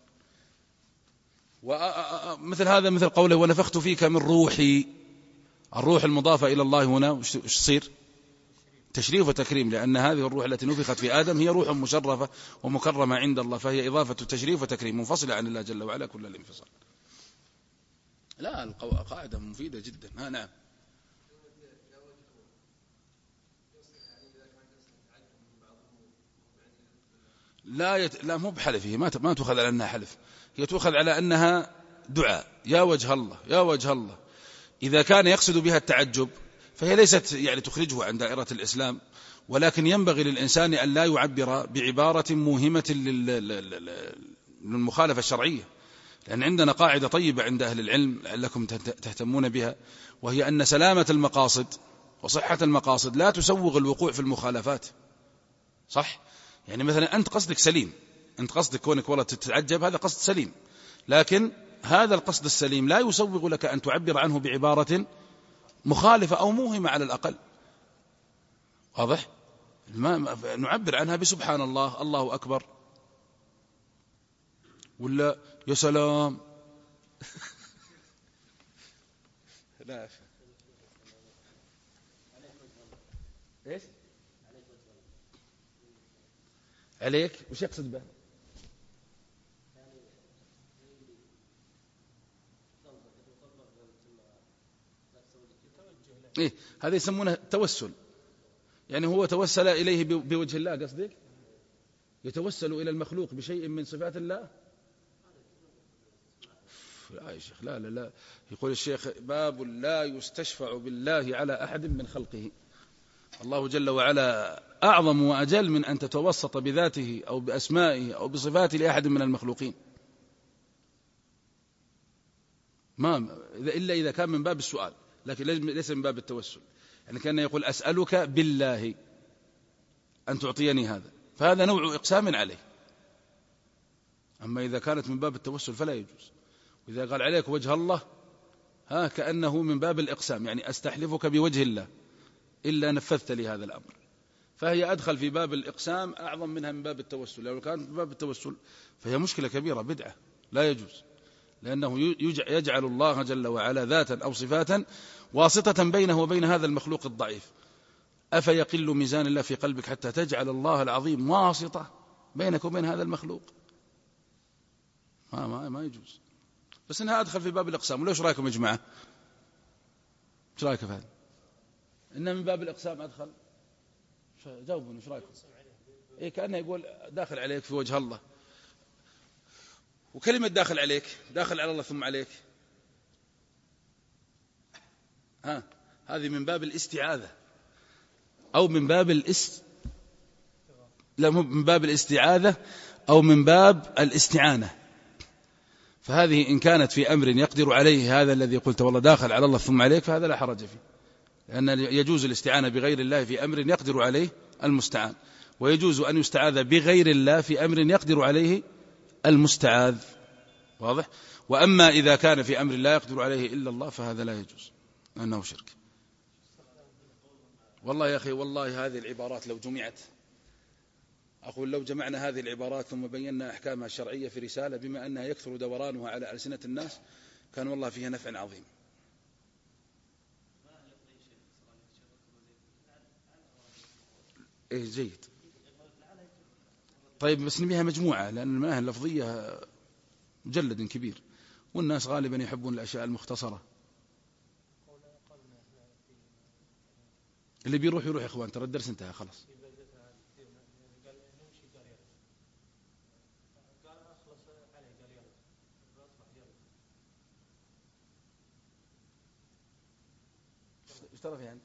ومثل هذا مثل قوله ونفخت فيك من روحي. الروح المضافة إلى الله هنا وش تصير؟ تشريف وتكريم، لأن هذه الروح التي نفخت في آدم هي روح مشرفة ومكرمة عند الله، فهي إضافة تشريف وتكريم منفصلة عن الله جل وعلا كل الانفصال. لا، القاعدة مفيدة جدا. ها نعم. لا يت... لا مو بحلفه، ما ت... ما تؤخذ على أنها حلف، هي تؤخذ على أنها دعاء، يا وجه الله يا وجه الله. إذا كان يقصد بها التعجب فهي ليست يعني تخرجه عن دائرة الإسلام، ولكن ينبغي للإنسان أن لا يعبر بعبارة موهمة للمخالفة الشرعية، لأن عندنا قاعدة طيبة عند أهل العلم لعلكم تهتمون بها، وهي أن سلامة المقاصد وصحة المقاصد لا تسوغ الوقوع في المخالفات. صح؟ يعني مثلا أنت قصدك سليم، أنت قصدك كونك والله تتعجب هذا قصد سليم، لكن هذا القصد السليم لا يسوغ لك أن تعبر عنه بعبارة مخالفة أو موهمة على الأقل. واضح؟ ما نعبر عنها بسبحان الله، الله أكبر، ولا يا سلام. لا ايش عليك وش يقصد به؟ إيه هذا يسمونه توسل، يعني هو توسل إليه بوجه الله. قصدك يتوسل إلى المخلوق بشيء من صفات الله؟ لا يا شيخ، لا لا لا. يقول الشيخ باب لا يستشفع بالله على أحد من خلقه. الله جل وعلا أعظم وأجل من أن تتوسط بذاته أو بأسمائه أو بصفاته لأحد من المخلوقين، ما إلا إذا كان من باب السؤال، لكن ليس من باب التوسل. يعني كان يقول أسألك بالله أن تعطيني هذا، فهذا نوع إقسام عليه. أما إذا كانت من باب التوسل فلا يجوز. وإذا قال عليك وجه الله ها كأنه من باب الإقسام، يعني أستحلفك بوجه الله إلا نفذت لي هذا الأمر، فهي أدخل في باب الإقسام أعظم منها من باب التوسل. لو كانت من باب التوسل فهي مشكلة كبيرة، بدعة لا يجوز، لأنه يجعل الله جل وعلا ذاتا أو صفاتا واسطة بينه وبين هذا المخلوق الضعيف. أفيقل ميزان الله في قلبك حتى تجعل الله العظيم واسطة بينك وبين هذا المخلوق؟ ما, ما, ما يجوز. بس إنها أدخل في باب الإقسام. وليش رأيكم يا جماعة؟ ايش رأيك في هذا؟ إنها من باب الإقسام أدخل. جاوبوني ايش رأيكم؟ إيه كأنه يقول داخل عليك في وجه الله. وكلمة داخل عليك، داخل على الله ثم عليك، ها هذه من باب الاستعاذة أو من باب الاست لا من باب الاستعاذة أو من باب الاستعانة. فهذه إن كانت في أمر يقدر عليه هذا الذي قلت والله داخل على الله ثم عليك، فهذا لا حرج فيه، لأن يجوز الاستعانة بغير الله في أمر يقدر عليه المستعان، ويجوز أن يستعاذ بغير الله في أمر يقدر عليه المستعاذ. واضح؟ وأما إذا كان في أمر لا يقدر عليه إلا الله فهذا لا يجوز، لأنه شرك. والله يا أخي، والله هذه العبارات لو جمعت، أقول لو جمعنا هذه العبارات ثم بينا أحكامها الشرعية في رسالة، بما أنها يكثر دورانها على ألسنة الناس، كان والله فيها نفع عظيم. إيه جيد. طيب بس نبيها مجموعة، لأن المآهي اللفظية مجلد كبير، والناس غالبا يحبون الأشياء المختصرة. اللي بيروح يروح يا إخوان، ترى الدرس انتهى خلاص. ايش ترى في عندك؟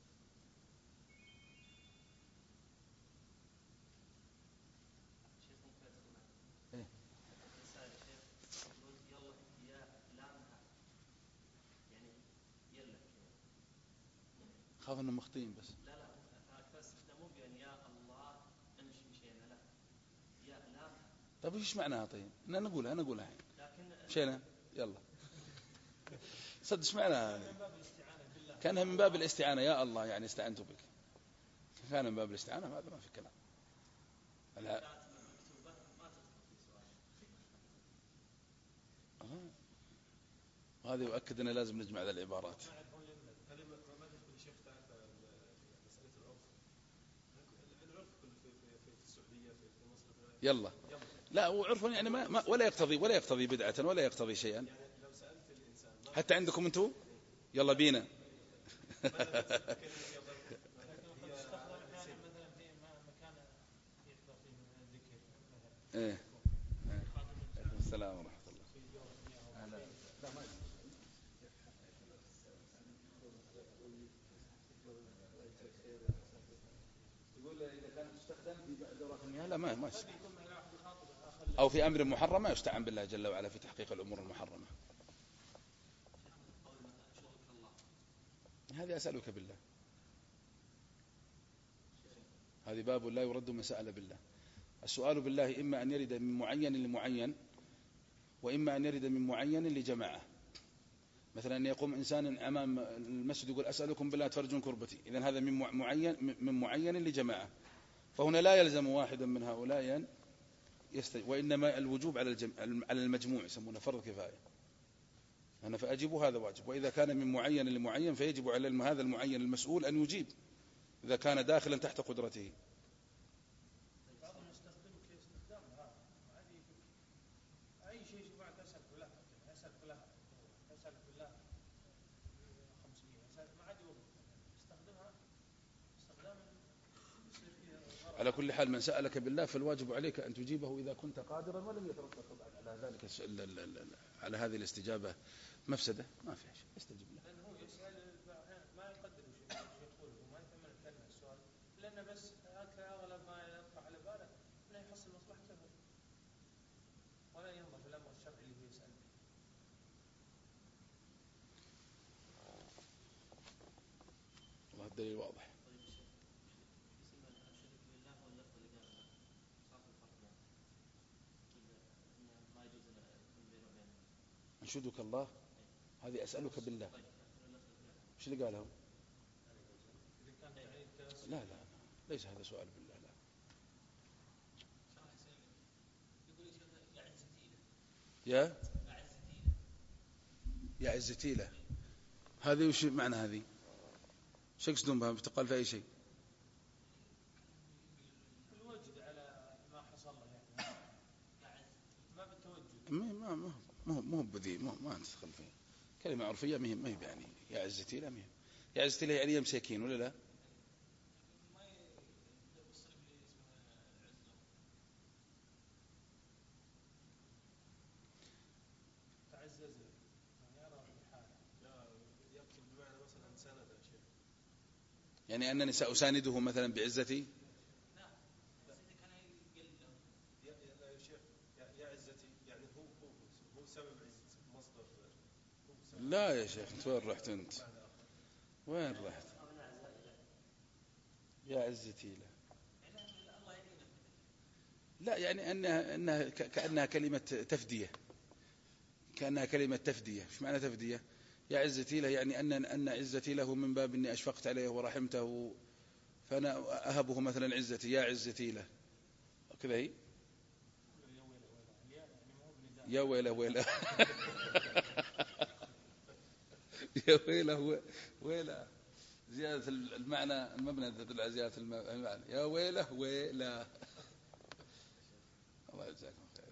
خاف انهم مخطئين بس. لا لا فاستخدموا مو بأن يا الله امشي مشينا، لا يا لام. طيب ايش معناها؟ طيب انا نقولها انا اقولها الحين. مشينا يلا. صدق ايش معناها؟ كانها من باب الاستعانة، يا الله يعني استعنت بك. كان من باب الاستعانة، هذا ما في كلام. لا هذا يؤكد أن لازم نجمع هذه العبارات. يلا لا وعرفا يعني ما, ما ولا يقتضي ولا يقتضي بدعة ولا يقتضي شيئا. حتى عندكم انتم يلا بينا. ايه السلام ورحمة الله. يقول إذا كانت تستخدم في دورات المياه لا ما ما أو في أمر محرم ما يستعان بالله جل وعلا في تحقيق الأمور المحرمة. هذه أسألك بالله، هذه باب لا يرد من سأل بالله. السؤال بالله إما أن يرد من معين لمعين، وإما أن يرد من معين لجماعة. مثلا أن يقوم إنسان أمام المسجد يقول أسألكم بالله تفرجون كربتي، إذن هذا من معين من معين لجماعة، فهنا لا يلزم واحدا من هؤلاء يستجيب، وإنما الوجوب على على المجموع، يسمونه فرض كفاية. أنا فأجيب هذا واجب، وإذا كان من معين لمعين فيجب على هذا المعين المسؤول أن يجيب إذا كان داخلا تحت قدرته. على كل حال من سألك بالله فالواجب عليك أن تجيبه إذا كنت قادرا، ولم يترتب على ذلك على هذه الاستجابة مفسدة، ما في شيء، استجب له. لأنه هو يسأل ما يقدر شيء يقول وما يتمنى كلمة السؤال، لأنه بس أغلب ما يطرح على باله أنه يحصل مصلحته ولا ينظر في الأمر الشرعي اللي هو يسأل به. والله الدليل واضح. أنشدك الله، هذه أسألك بالله، ايش اللي قاله؟ لا لا ليس هذا سؤال بالله، لا. يا يا عزتي له، هذه وش معنى هذه؟ شو يقصدون بها؟ بتقال في أي شيء؟ الوجد على ما حصل له يعني ما بالتوجد. ما ما ما مو بذي ما ما ندخل فيه، كلمة عرفية مهم ما هي يعني يا عزتي له مهم. يا عزتي له يعني مساكين ولا لا؟ يعني أنني سأسانده مثلا بعزتي. لا يا شيخ انت وين رحت؟ انت وين رحت؟ يا عزتي لا لا يعني أنها, أنها كأنها كلمة تفدية، كأنها كلمة تفدية. ايش معنى تفدية؟ يا عزتي له يعني أن أن عزتي له من باب أني أشفقت عليه ورحمته، فأنا أهبه مثلا عزتي، يا عزتي له كذا هي. يا ويله ويله يا ويله ويله زيادة المعنى المبنى تدل على زيادة المعنى. يا ويله ويله. الله يجزاكم خير.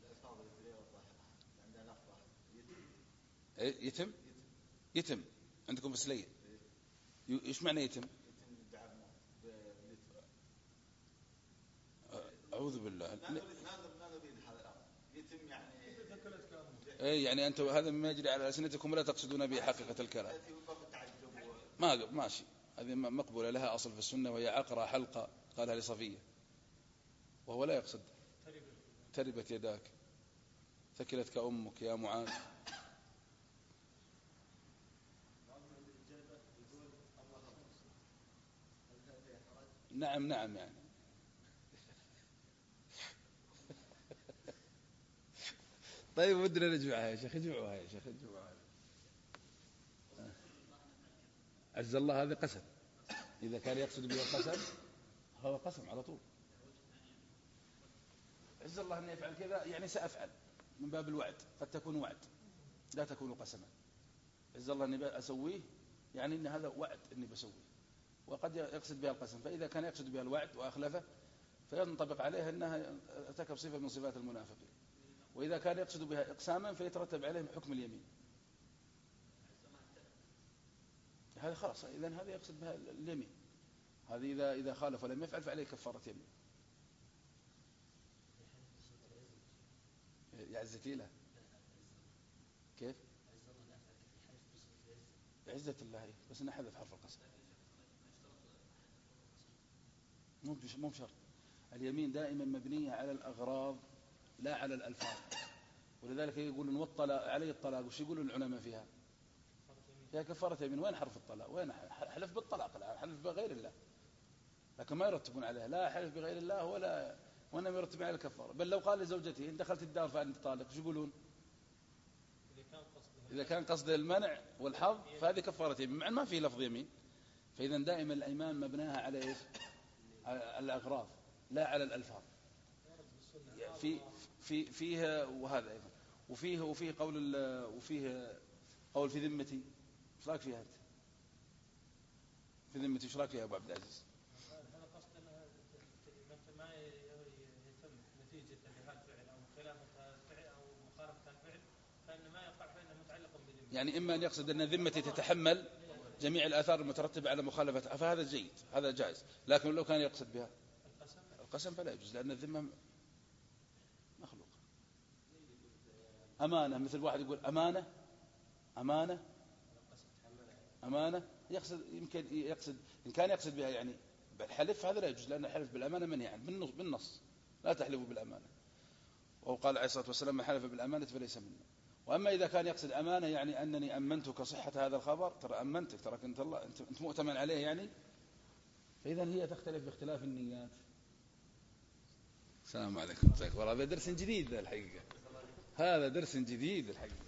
يتم يتم عندكم بسلية. ايش معنى يتم؟ أعوذ بالله. يتم يعني اي يعني أنتم هذا مما يجري على ألسنتكم ولا تقصدون به حقيقة الكلام. ما ماشي، هذه مقبولة، لها أصل في السنة، وهي عقرة حلقة قالها لصفية وهو لا يقصد. تربت يداك ثكلتك أمك يا معاذ. نعم نعم يعني طيب ودنا نجمعها يا شيخ، اجمعوها يا شيخ اجمعوها. عز الله هذا قسم، إذا كان يقصد به القسم هو قسم على طول. عز الله أن يفعل كذا يعني سأفعل من باب الوعد، قد تكون وعد لا تكون قسما. عز الله أني أسويه يعني أن هذا وعد أني بسويه، وقد يقصد بها القسم. فإذا كان يقصد بها الوعد وأخلفه فينطبق عليه أنها ارتكب صفة من صفات المنافقين. وإذا كان يقصد بها إقساما فيترتب عليه حكم اليمين. هذا خلاص، إذن هذا يقصد بها اليمين. هذه إذا إذا خالف ولم يفعل فعليه كفارة يمين. يعزتي له كيف؟ عزة الله، بس نحذف حرف القسم. مو بشرط. اليمين دائما مبنية على الأغراض لا على الألفاظ. ولذلك يقولون والطلاق عليه الطلاق، وش يقولون العلماء فيها؟ فيها كفارة يمين. وين حرف الطلاق؟ وين حلف بالطلاق؟ لا حلف بغير الله، لكن ما يرتبون عليها لا حلف بغير الله ولا وانما يرتب على الكفارة. بل لو قال لزوجته إن دخلت الدار فأنت طالق، شو يقولون؟ إذا كان قصد المنع والحظ فهذه كفارة يمين، مع ما في لفظ يمين. فإذا دائما الأيمان مبناها على إيش؟ على الأغراض لا على الألفاظ. في في فيها وهذا أيضا، وفيه وفيه قول وفيه قول في ذمتي. ايش رايك فيها انت؟ في ذمتي ايش رايك فيها ابو عبد العزيز؟ هذا قصد انها ما يتم نتيجه لهذا الفعل او خلافه الفعل او مخالفه الفعل، فان ما يقع فانه متعلق بذمته. يعني اما ان يقصد ان ذمتي تتحمل جميع الاثار المترتبه على مخالفتها فهذا جيد، هذا جائز. لكن لو كان يقصد بها القسم القسم فلا يجوز، لان الذمه مخلوق. امانه، مثل واحد يقول امانه امانه أمانة، يقصد يمكن يقصد إن كان يقصد بها يعني بالحلف هذا لا يجوز، لأن الحلف بالأمانة منهي عنه بالنص, بالنص لا تحلفوا بالأمانة. وقال عليه الصلاة والسلام من حلف بالأمانة فليس منا. وأما إذا كان يقصد أمانة يعني أنني أمنتك صحة هذا الخبر، ترى أمنتك، ترى أنت الله أنت, أنت مؤتمن عليه يعني، فإذا هي تختلف باختلاف النيات. السلام عليكم. هذا درس جديد الحقيقة، هذا درس جديد الحقيقة.